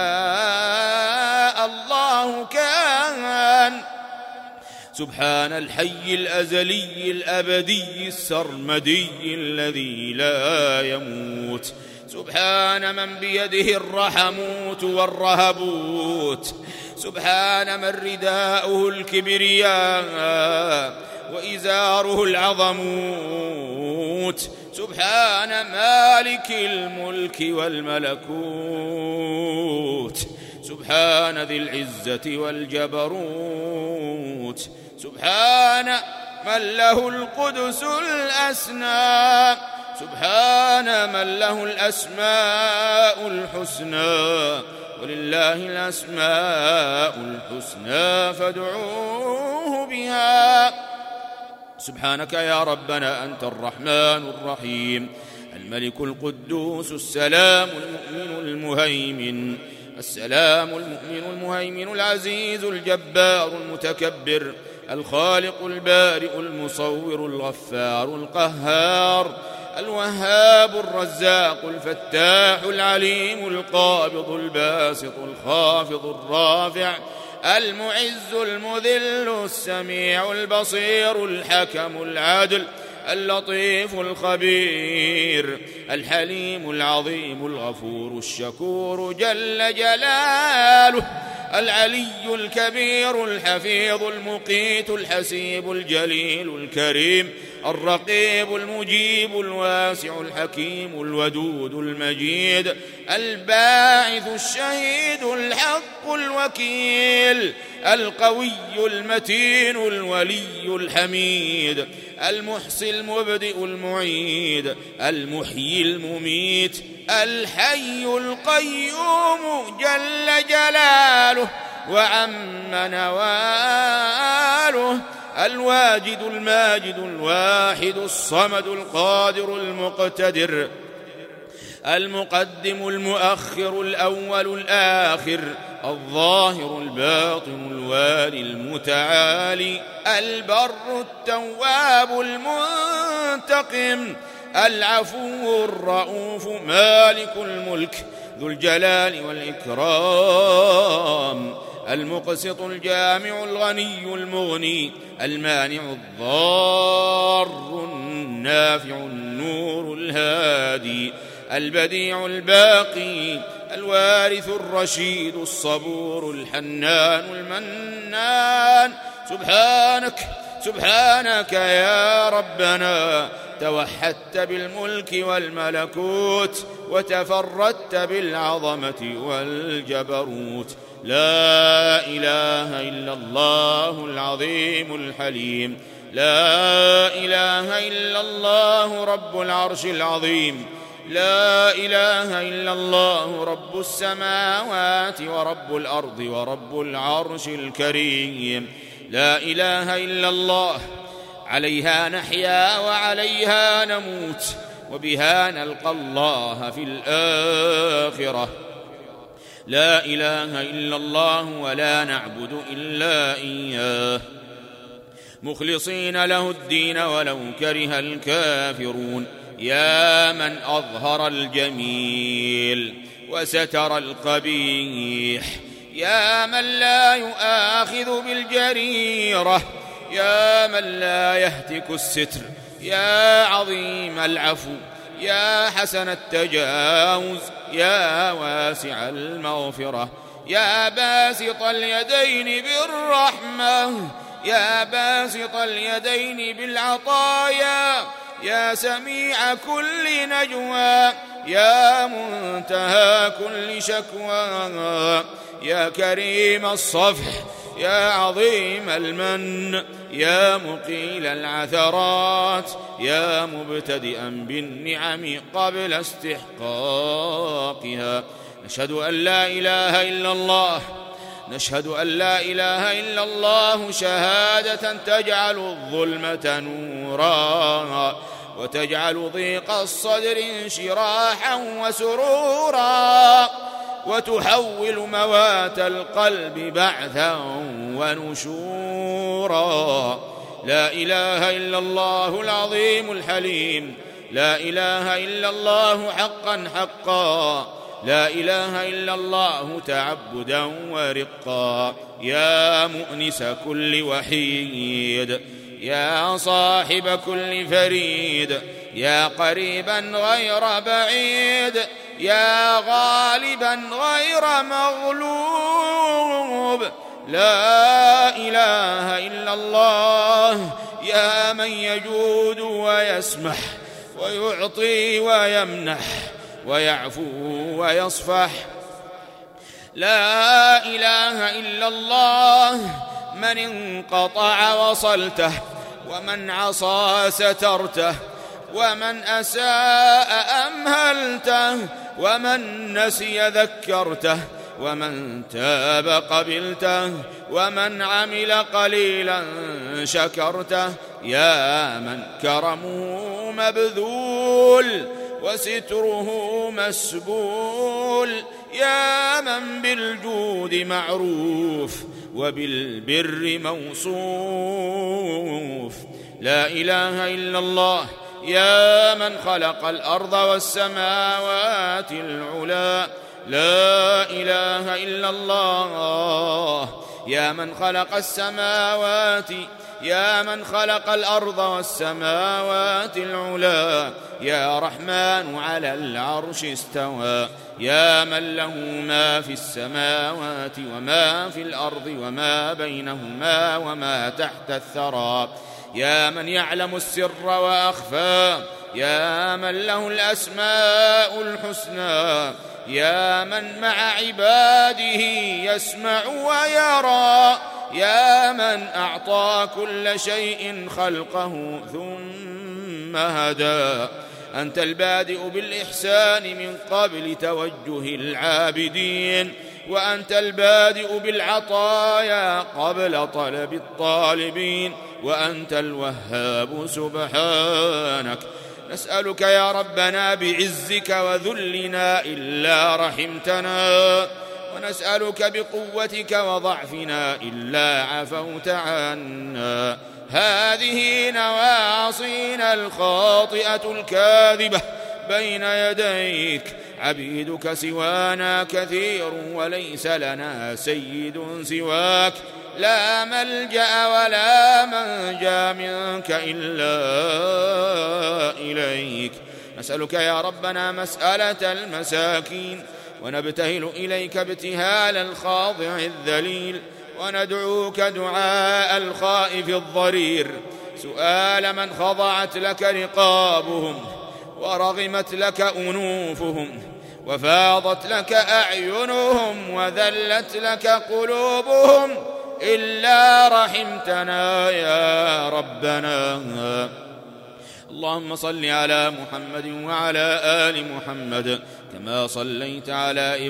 شاء الله كان. سبحان الحي الأزلي الأبدي السرمدي الذي لا يموت، سبحان من بيده الرحموت والرهبوت، سبحان من رداؤه الكبرياء وإزاره العظموت، سبحان مالك الملك والملكوت، سبحان ذي العزة والجبروت، سبحان من له القدس الأسنى، سبحان من له الأسماء الحسنى، ولله الأسماء الحسنى فادعوه بها. سبحانك يا ربنا أنت الرحمن الرحيم، الملك القدوس السلام المؤمن المهيمن، السلام المؤمن المهيمن العزيز الجبار المتكبر، الخالق البارئ المصور الغفار القهار، الوهاب الرزاق الفتاح العليم القابض الباسط الخافض الرافع، المعز المذل السميع البصير الحكم العادل، اللطيف الخبير، الحليم العظيم الغفور الشكور جل جلاله، العلي الكبير الحفيظ المقيت الحسيب الجليل الكريم، الرقيب المجيب الواسع الحكيم الودود المجيد، الباعث الشهيد الحق الوكيل، القوي المتين الولي الحميد، المحصي المبدئ المعيد، المحيي المميت، الحي القيوم جل جلاله وعم نواله، الواجد الماجد الواحد الصمد القادر المقتدر، المقدم المؤخر الأول الآخر، الظاهر الباطن الوالي المتعالي، البر التواب المنتقم، العفو الرؤوف مالك الملك ذو الجلال والإكرام، المقسط الجامع الغني المغني، المانع الضار النافع النور الهادي، البديع الباقي، الوارث الرشيد الصبور الحنان المنان. سبحانك سبحانك يا ربنا توحدت بالملك والملكوت، وتفردت بالعظمة والجبروت، لا إله إلا الله العظيم الحليم. لا إله إلا الله رب العرش العظيم. لا إله إلا الله رب السماوات ورب الأرض ورب العرش الكريم. لا إله إلا الله عليها نحيا وعليها نموت وبها نلقى الله في الآخرة. لا إله إلا الله ولا نعبد إلا إياه مخلصين له الدين ولو كره الكافرون. يا من أظهر الجميل وستر القبيح، يا من لا يؤاخذ بالجريرة، يا من لا يهتك الستر، يا عظيم العفو، يا حسن التجاوز، يا واسع المغفرة، يا باسط اليدين بالرحمة، يا باسط اليدين بالعطايا، يا سميع كل نجوى، يا منتهى كل شكوى، يا كريم الصفح، يا عظيم المن، يا مقيل العثرات، يا مبتدئا بالنعم قبل استحقاقها. نشهد أن لا إله إلا الله، نشهد أن لا إله إلا الله شهادة تجعل الظلمة نورا وتجعل ضيق الصدر انشراحا وسرورا وتحول موات القلب بعثا ونشورا. لا إله إلا الله العظيم الحليم. لا إله إلا الله حقا حقا. لا إله إلا الله تعبدا ورقا. يا مؤنس كل وحيد، يا صاحب كل فريد، يا قريبا غير بعيد، يا غالبا غير مغلوب. لا إله إلا الله يا من يجود ويسمح ويعطي ويمنح ويعفو ويصفح. لا إله إلا الله من انقطع وصلته، ومن عصى سترته، ومن أساء أمهلته، ومن نسي ذكرته، ومن تاب قبلته، ومن عمل قليلا شكرته. يا من كرمه مبذول وستره مسبول، يا من بالجود معروف وبالبر موصوف. لا إله إلا الله يا من خلق الأرض والسماوات العلا. لا إله إلا الله يا من خلق السماوات، يا من خلق الأرض والسماوات العلا. يا رحمن على العرش استوى، يا من له ما في السماوات وما في الأرض وما بينهما وما تحت الثرى. يا من يعلم السر وأخفى، يا من له الأسماء الحسنى، يا من مع عباده يسمع ويرى، يا من أعطى كل شيء خلقه ثم هدى. أنت البادئ بالإحسان من قبل توجه العابدين، وأنت البادئ بالعطايا قبل طلب الطالبين، وأنت الوهاب سبحانك. نسألك يا ربنا بعزك وذلنا إلا رحمتنا، ونسألك بقوتك وضعفنا إلا عفوت عنا. هذه نواصينا الخاطئة الكاذبة بين يديك، عبيدك سوانا كثير وليس لنا سيد سواك. لا ملجأ ولا منجا منك إلا إليك. نسألك يا ربنا مسألة المساكين، ونبتهل إليك ابتهال الخاضع الذليل، وندعوك دعاء الخائف الضرير، سؤال من خضعت لك رقابهم ورغمت لك أنوفهم وفاضت لك أعينهم وذلت لك قلوبهم إلا رحمتنا يا ربنا. اللهم صل على محمد وعلى آل محمد كما صليت على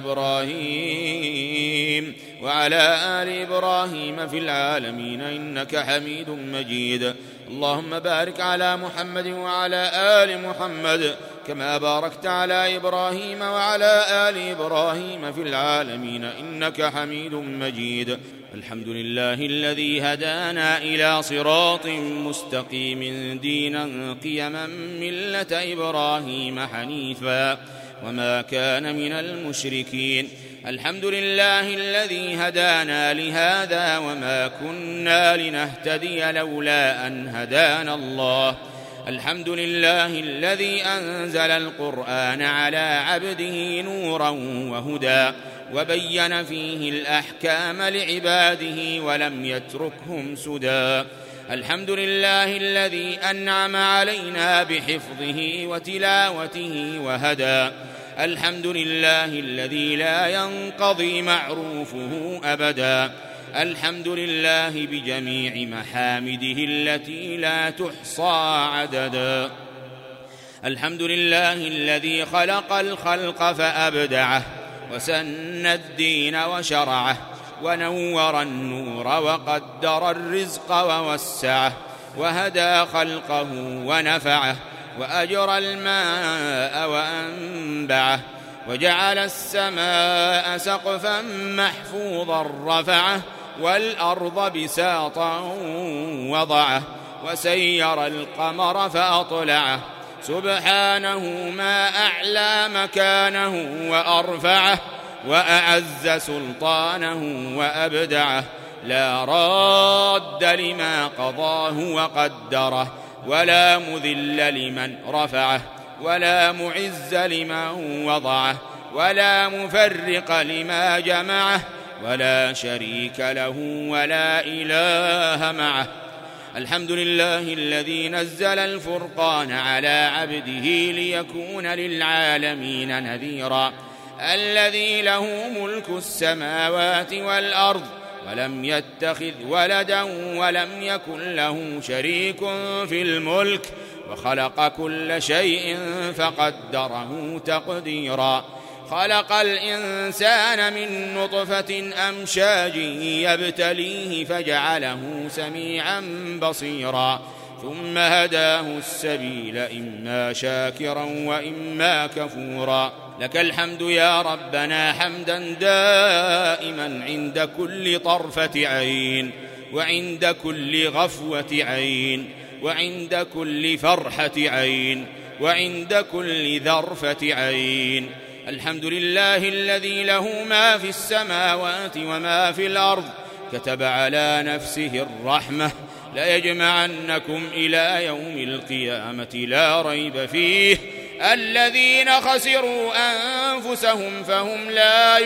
إبراهيم وعلى آل إبراهيم في العالمين إنك حميد مجيد. اللهم بارك على محمد وعلى آل محمد كما باركت على إبراهيم وعلى آل إبراهيم في العالمين إنك حميد مجيد. الحمد لله الذي هدانا إلى صراط مستقيم دينا قيما ملة إبراهيم حنيفا وما كان من المشركين. الحمد لله الذي هدانا لهذا وما كنا لنهتدي لولا أن هدانا الله. الحمد لله الذي أنزل القرآن على عبده نورا وهدى وبين فيه الأحكام لعباده ولم يتركهم سدى. الحمد لله الذي أنعم علينا بحفظه وتلاوته وهدى. الحمد لله الذي لا ينقضي معروفه أبدا. الحمد لله بجميع محامده التي لا تحصى عددا. الحمد لله الذي خلق الخلق فأبدعه وسن الدين وشرعه ونور النور وقدر الرزق ووسعه وهدى خلقه ونفعه وأجرى الماء وأنبعه وجعل السماء سقفا محفوظا رفعه والأرض بساطا وضعه وسير القمر فأطلعه سبحانه ما أعلى مكانه وأرفعه وأعز سلطانه وأبدعه. لا راد لما قضاه وقدره ولا مذل لمن رفعه ولا معز لمن وضعه ولا مفرق لما جمعه ولا شريك له ولا إله معه. الحمد لله الذي نزل الفرقان على عبده ليكون للعالمين نذيرا. الذي له ملك السماوات والأرض ولم يتخذ ولدا ولم يكن له شريك في الملك وخلق كل شيء فقدره تقديرا. خلق الإنسان من نطفة أمشاج يبتليه فجعله سميعا بصيرا ثم هداه السبيل إما شاكرا وإما كفورا. لك الحمد يا ربنا حمدا دائما عند كل طرفة عين وعند كل غفوة عين وعند كل فرحة عين وعند كل ذرفة عين. الحمد لله الذي له ما في السماوات وما في الأرض كتب على نفسه الرحمة ليجمعنكم إلى يوم القيامة لا ريب فيه. الذين خسروا أنفسهم فهم لا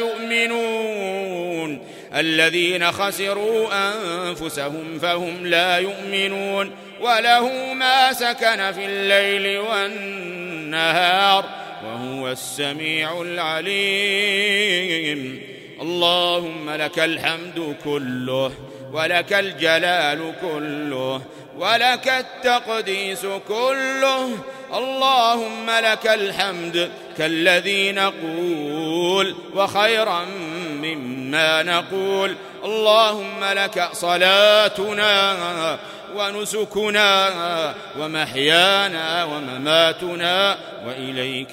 يؤمنون الذين خسروا أنفسهم فهم لا يؤمنون وله ما سكن في الليل والنهار وهو السميع العليم. اللهم لك الحمد كله ولك الجلال كله ولك التقديس كله. اللهم لك الحمد كالذي نقول وخيرا مما نقول. اللهم لك صلاتنا ونسكنا ومحيانا ومماتنا وإليك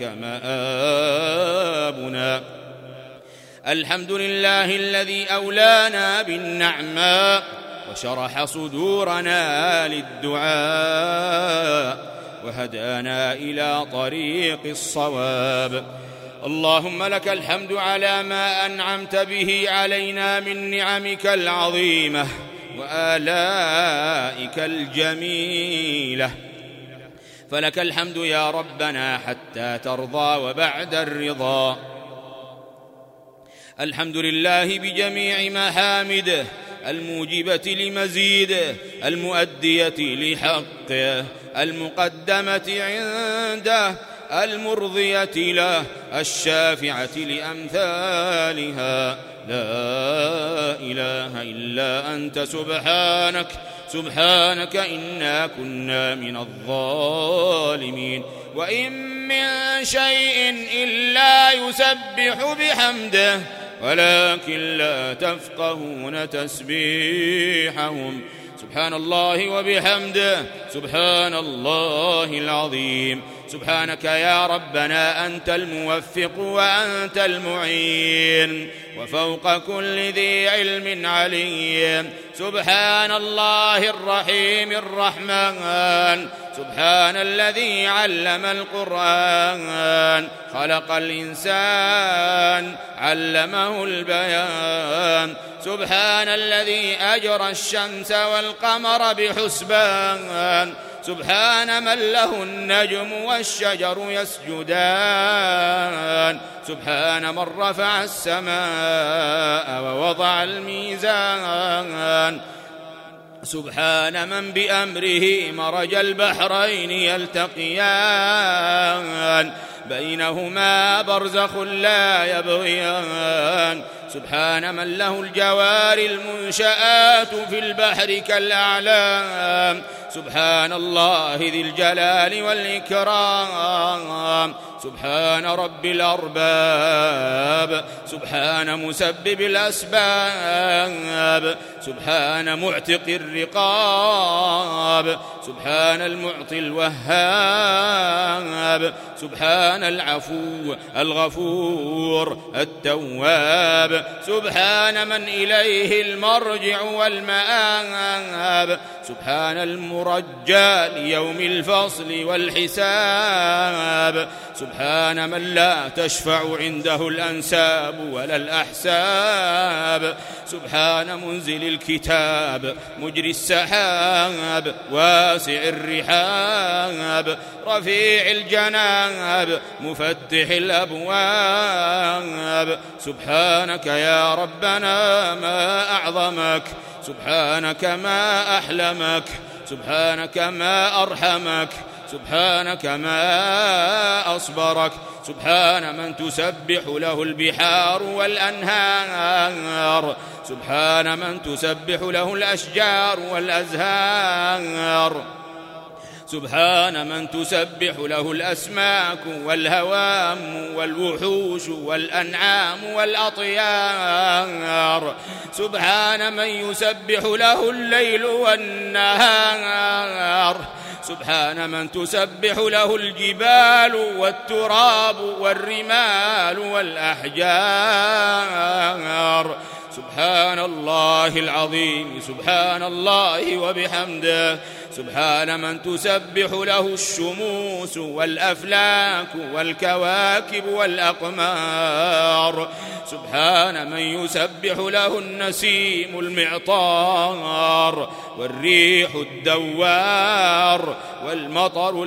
مآبنا. الحمد لله الذي أولانا بالنعماء وشرح صدورنا للدعاء وهدانا إلى طريق الصواب. اللهم لك الحمد على ما أنعمت به علينا من نعمك العظيمة وآلائك الجميلة. فلك الحمد يا ربنا حتى ترضى وبعد الرضا. الحمد لله بجميع محامده الموجبة لمزيده المؤدية لحقه المقدمة عنده المرضية له الشافعة لأمثالها. لا إله إلا أنت سبحانك سبحانك إنا كنا من الظالمين. وإن من شيء إلا يسبح بحمده ولكن لا تفقهون تسبيحهم. سبحان الله وبحمده سبحان الله العظيم. سبحانك يا ربنا أنت الموفق وأنت المعين وفوق كل ذي علم عليم. سبحان الله الرحيم الرحمن. سبحان الذي علم القرآن خلق الإنسان علمه البيان. سبحان الذي أجرى الشمس والقمر بحسبان. سبحان من له النجم والشجر يسجدان. سبحان من رفع السماء ووضع الميزان. سبحان من بأمره مرج البحرين يلتقيان بينهما برزخ لا يبغيان. سبحان من له الجوار المنشآت في البحر كالأعلام. سبحان الله ذي الجلال والإكرام. سبحان رب الأرباب. سبحان مسبب الأسباب. سبحان معتق الرقاب. سبحان المعطي الوهاب. سبحان العفو الغفور التواب. سبحان من إليه المرجع والمآب. سبحان المرجى ليوم الفصل والحساب. سبحان من لا تشفع عنده الأنساب ولا الأحساب. سبحان منزل الكتاب مجري السحاب واسع الرحاب رفيع الجناب مفتح الأبواب. سبحانك يا ربنا ما أعظمك. سبحانك ما أحلمك. سبحانك ما أرحمك. سبحانك ما أصبرك. سبحان من تسبح له البحار والأنهار. سبحان من تسبح له الأشجار والأزهار. سبحان من تسبح له الأسماك والهوام والوحوش والأنعام والأطيار. سبحان من يسبح له الليل والنهار. سبحان من تسبح له الجبال والتراب والرمال والأحجار. سبحان الله العظيم. سبحان الله وبحمده. سبحان من تسبح له الشموس والأفلاك والكواكب والأقمار. سبحان من يسبح له النسيم المعطار والريح الدوار والمطر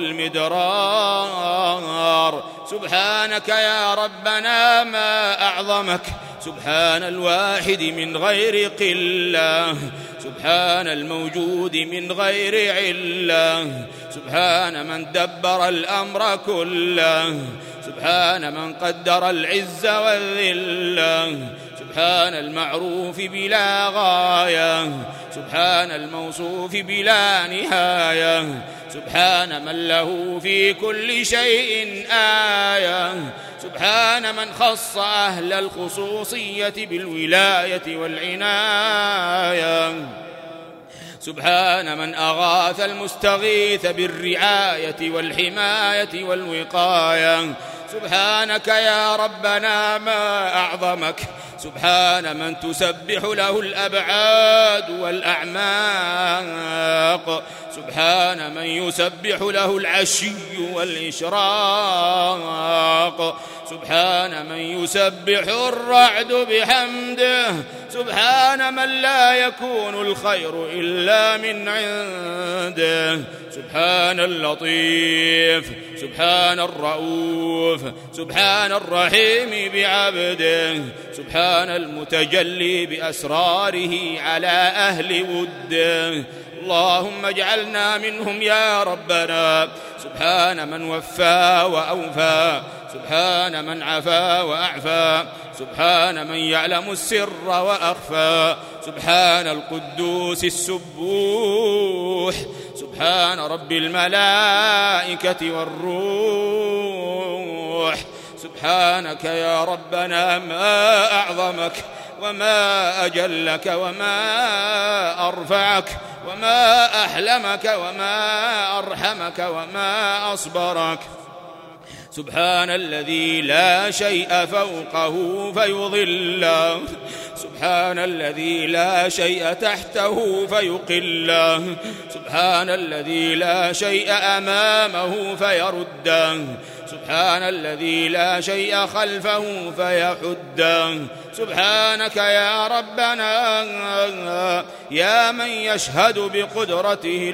المدرار. سبحانك يا ربنا ما أعظمك. سبحان الواحد من غير قلة. سبحان الموجود من غير علة. سبحان من دبر الأمر كله. سبحان من قدر العز والذلة. سبحان المعروف بلا غاية. سبحان الموصوف بلا نهاية. سبحان من له في كل شيء آية. سبحان من خص أهل الخصوصية بالولاية والعناية. سبحان من أغاث المستغيث بالرعاية والحماية والوقاية. سبحانك يا ربنا ما أعظمك. سبحان من تسبح له الأبعاد والأعماق. سبحان من يسبح له العشي والإشراق. سبحان من يسبح الرعد بحمده. سبحان من لا يكون الخير إلا من عنده. سبحان اللطيف. سبحان الرؤوف. سبحان الرحيم بعبده. سبحان المتجلي بأسراره على أهل وده اللهم اجعلنا منهم يا ربنا. سبحان من وفى وأوفى، سبحان من عفا وأعفى، سبحان من يعلم السر وأخفى، سبحان القدوس السبوح، سبحان رب الملائكة والروح. سبحانك يا ربنا ما أعظمك وما أجلك وما أرفعك وما أحلمك وما أرحمك وما أصبرك. سبحان الذي لا شيء فوقه فيظله، سبحان الذي لا شيء تحته فيقله، سبحان الذي لا شيء أمامه فيرده، سبحان الذي لا شيء خلفه فيحده. سبحانك يا ربنا يا من يشهد بقدرته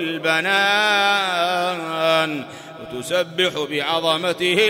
البنان وتسبح بعظمته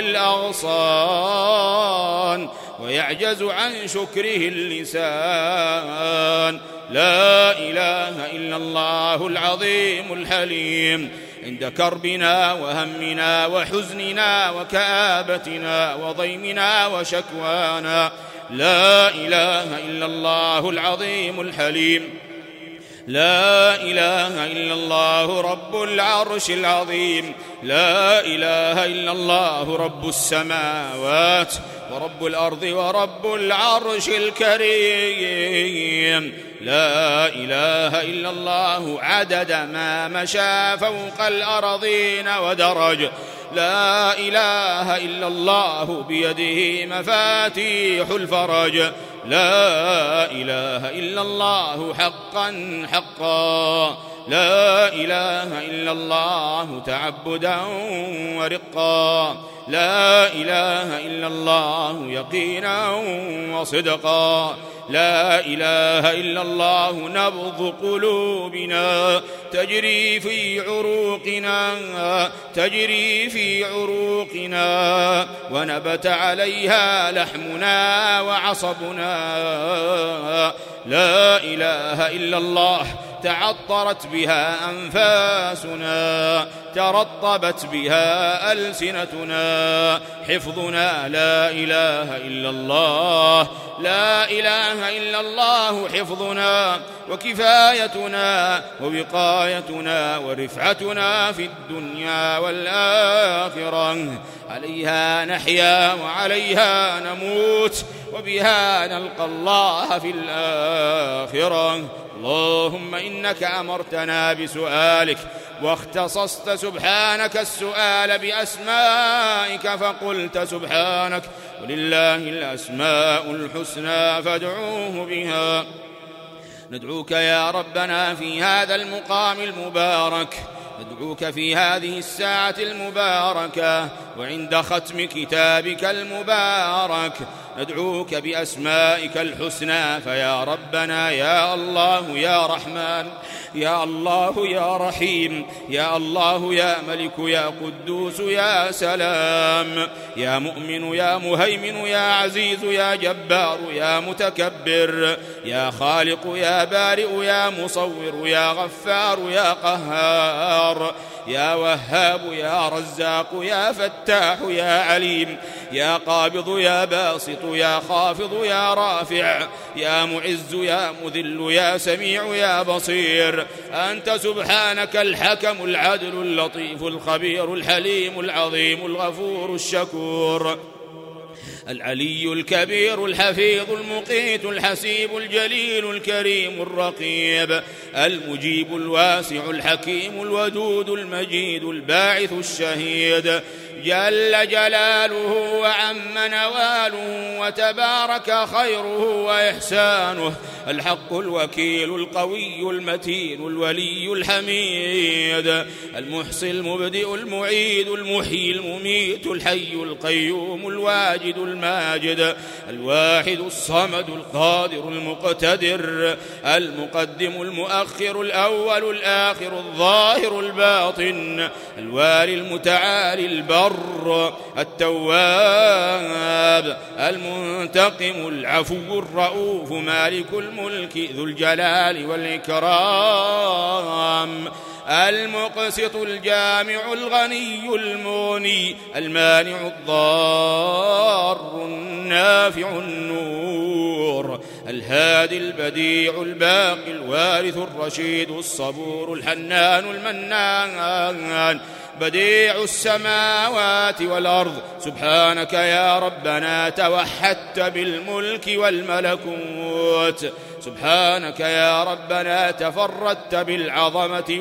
الأغصان ويعجز عن شكره اللسان. لا إله إلا الله العظيم الحليم عند كربنا وهمنا وحزننا وكآبتنا وضيمنا وشكوانا. لا إله إلا الله العظيم الحليم. لا إله إلا الله رب العرش العظيم. لا إله إلا الله رب السماوات ورب الأرض ورب العرش الكريم. لا إله إلا الله عدد ما مشى فوق الأرضين ودرج. لا إله إلا الله بيده مفاتيح الفرج. لا إله إلا الله حقا حقا. لا إله إلا الله تعبدا ورقا. لا إله إلا الله يقينا وصدقا. لا إله إلا الله نبض قلوبنا تجري في عروقنا تجري في عروقنا ونبت عليها لحمنا وعصبنا. لا إله إلا الله تعطرت بها أنفاسنا ترطبت بها ألسنتنا. حفظنا لا إله إلا الله. لا إله إلا الله حفظنا وكفايتنا ووقايتنا ورفعتنا في الدنيا والآخرة. عليها نحيا وعليها نموت وبها نلقى الله في الآخرة. اللهم إنك أمرتنا بسؤالك واختصصت سبحانك السؤال بأسمائك فقلت سبحانك ولله الأسماء الحسنى فادعوه بها. ندعوك يا ربنا في هذا المقام المبارك، ندعوك في هذه الساعة المباركة وعند ختم كتابك المبارك، ندعوك بأسمائك الحسنى. فيا ربنا يا الله يا رحمن، يا الله يا رحيم، يا الله يا ملك يا قدوس يا سلام، يا مؤمن يا مهيمن يا عزيز يا جبار يا متكبر، يا خالق يا بارئ يا مصور يا غفار يا قهار، يا وهاب يا رزاق يا فتاح يا عليم، يا قابض يا باسط يا خافض يا رافع، يا معز يا مذل يا سميع يا بصير. أنت سبحانك الحكم العدل اللطيف الخبير الحليم العظيم الغفور الشكور، العلي الكبير الحفيظ المقيت الحسيب الجليل الكريم الرقيب، المجيب الواسع الحكيم الودود المجيد الباعث الشهيد، جل جلاله وعم نواله وتبارك خيره وإحسانه، الحق الوكيل القوي المتين الولي الحميد، المحصي المبدئ المعيد المحيي المميت الحي القيوم الواجد الماجد، الواحد الصمد القادر المقتدر، المقدم المؤخر الأول الآخر الظاهر الباطن، الوالي المتعالي البر البر التواب المنتقم العفو الرؤوف مالك الملك ذو الجلال والإكرام المقسط الجامع الغني المغني المانع الضار النافع النور الهادي البديع الباقي الوارث الرشيد الصبور الحنان المنان بديع السماوات والأرض سبحانك يا ربنا توحدت بالملك والملكوت سبحانك يا ربنا تفردت بالعظمة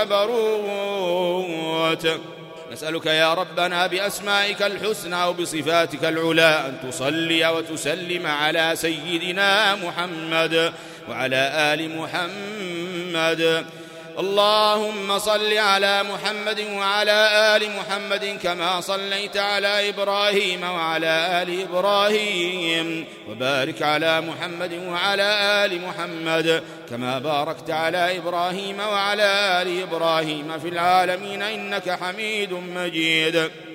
والجبروت نسألك يا ربنا بأسمائك الحسنى وبصفاتك العلى أن تصلي وتسلم على سيدنا محمد وعلى آل محمد اللهم صل على محمد وعلى آل محمد كما صليت على إبراهيم وعلى آل إبراهيم وبارك على محمد وعلى آل محمد كما باركت على إبراهيم وعلى آل إبراهيم في العالمين إنك حميد مجيد.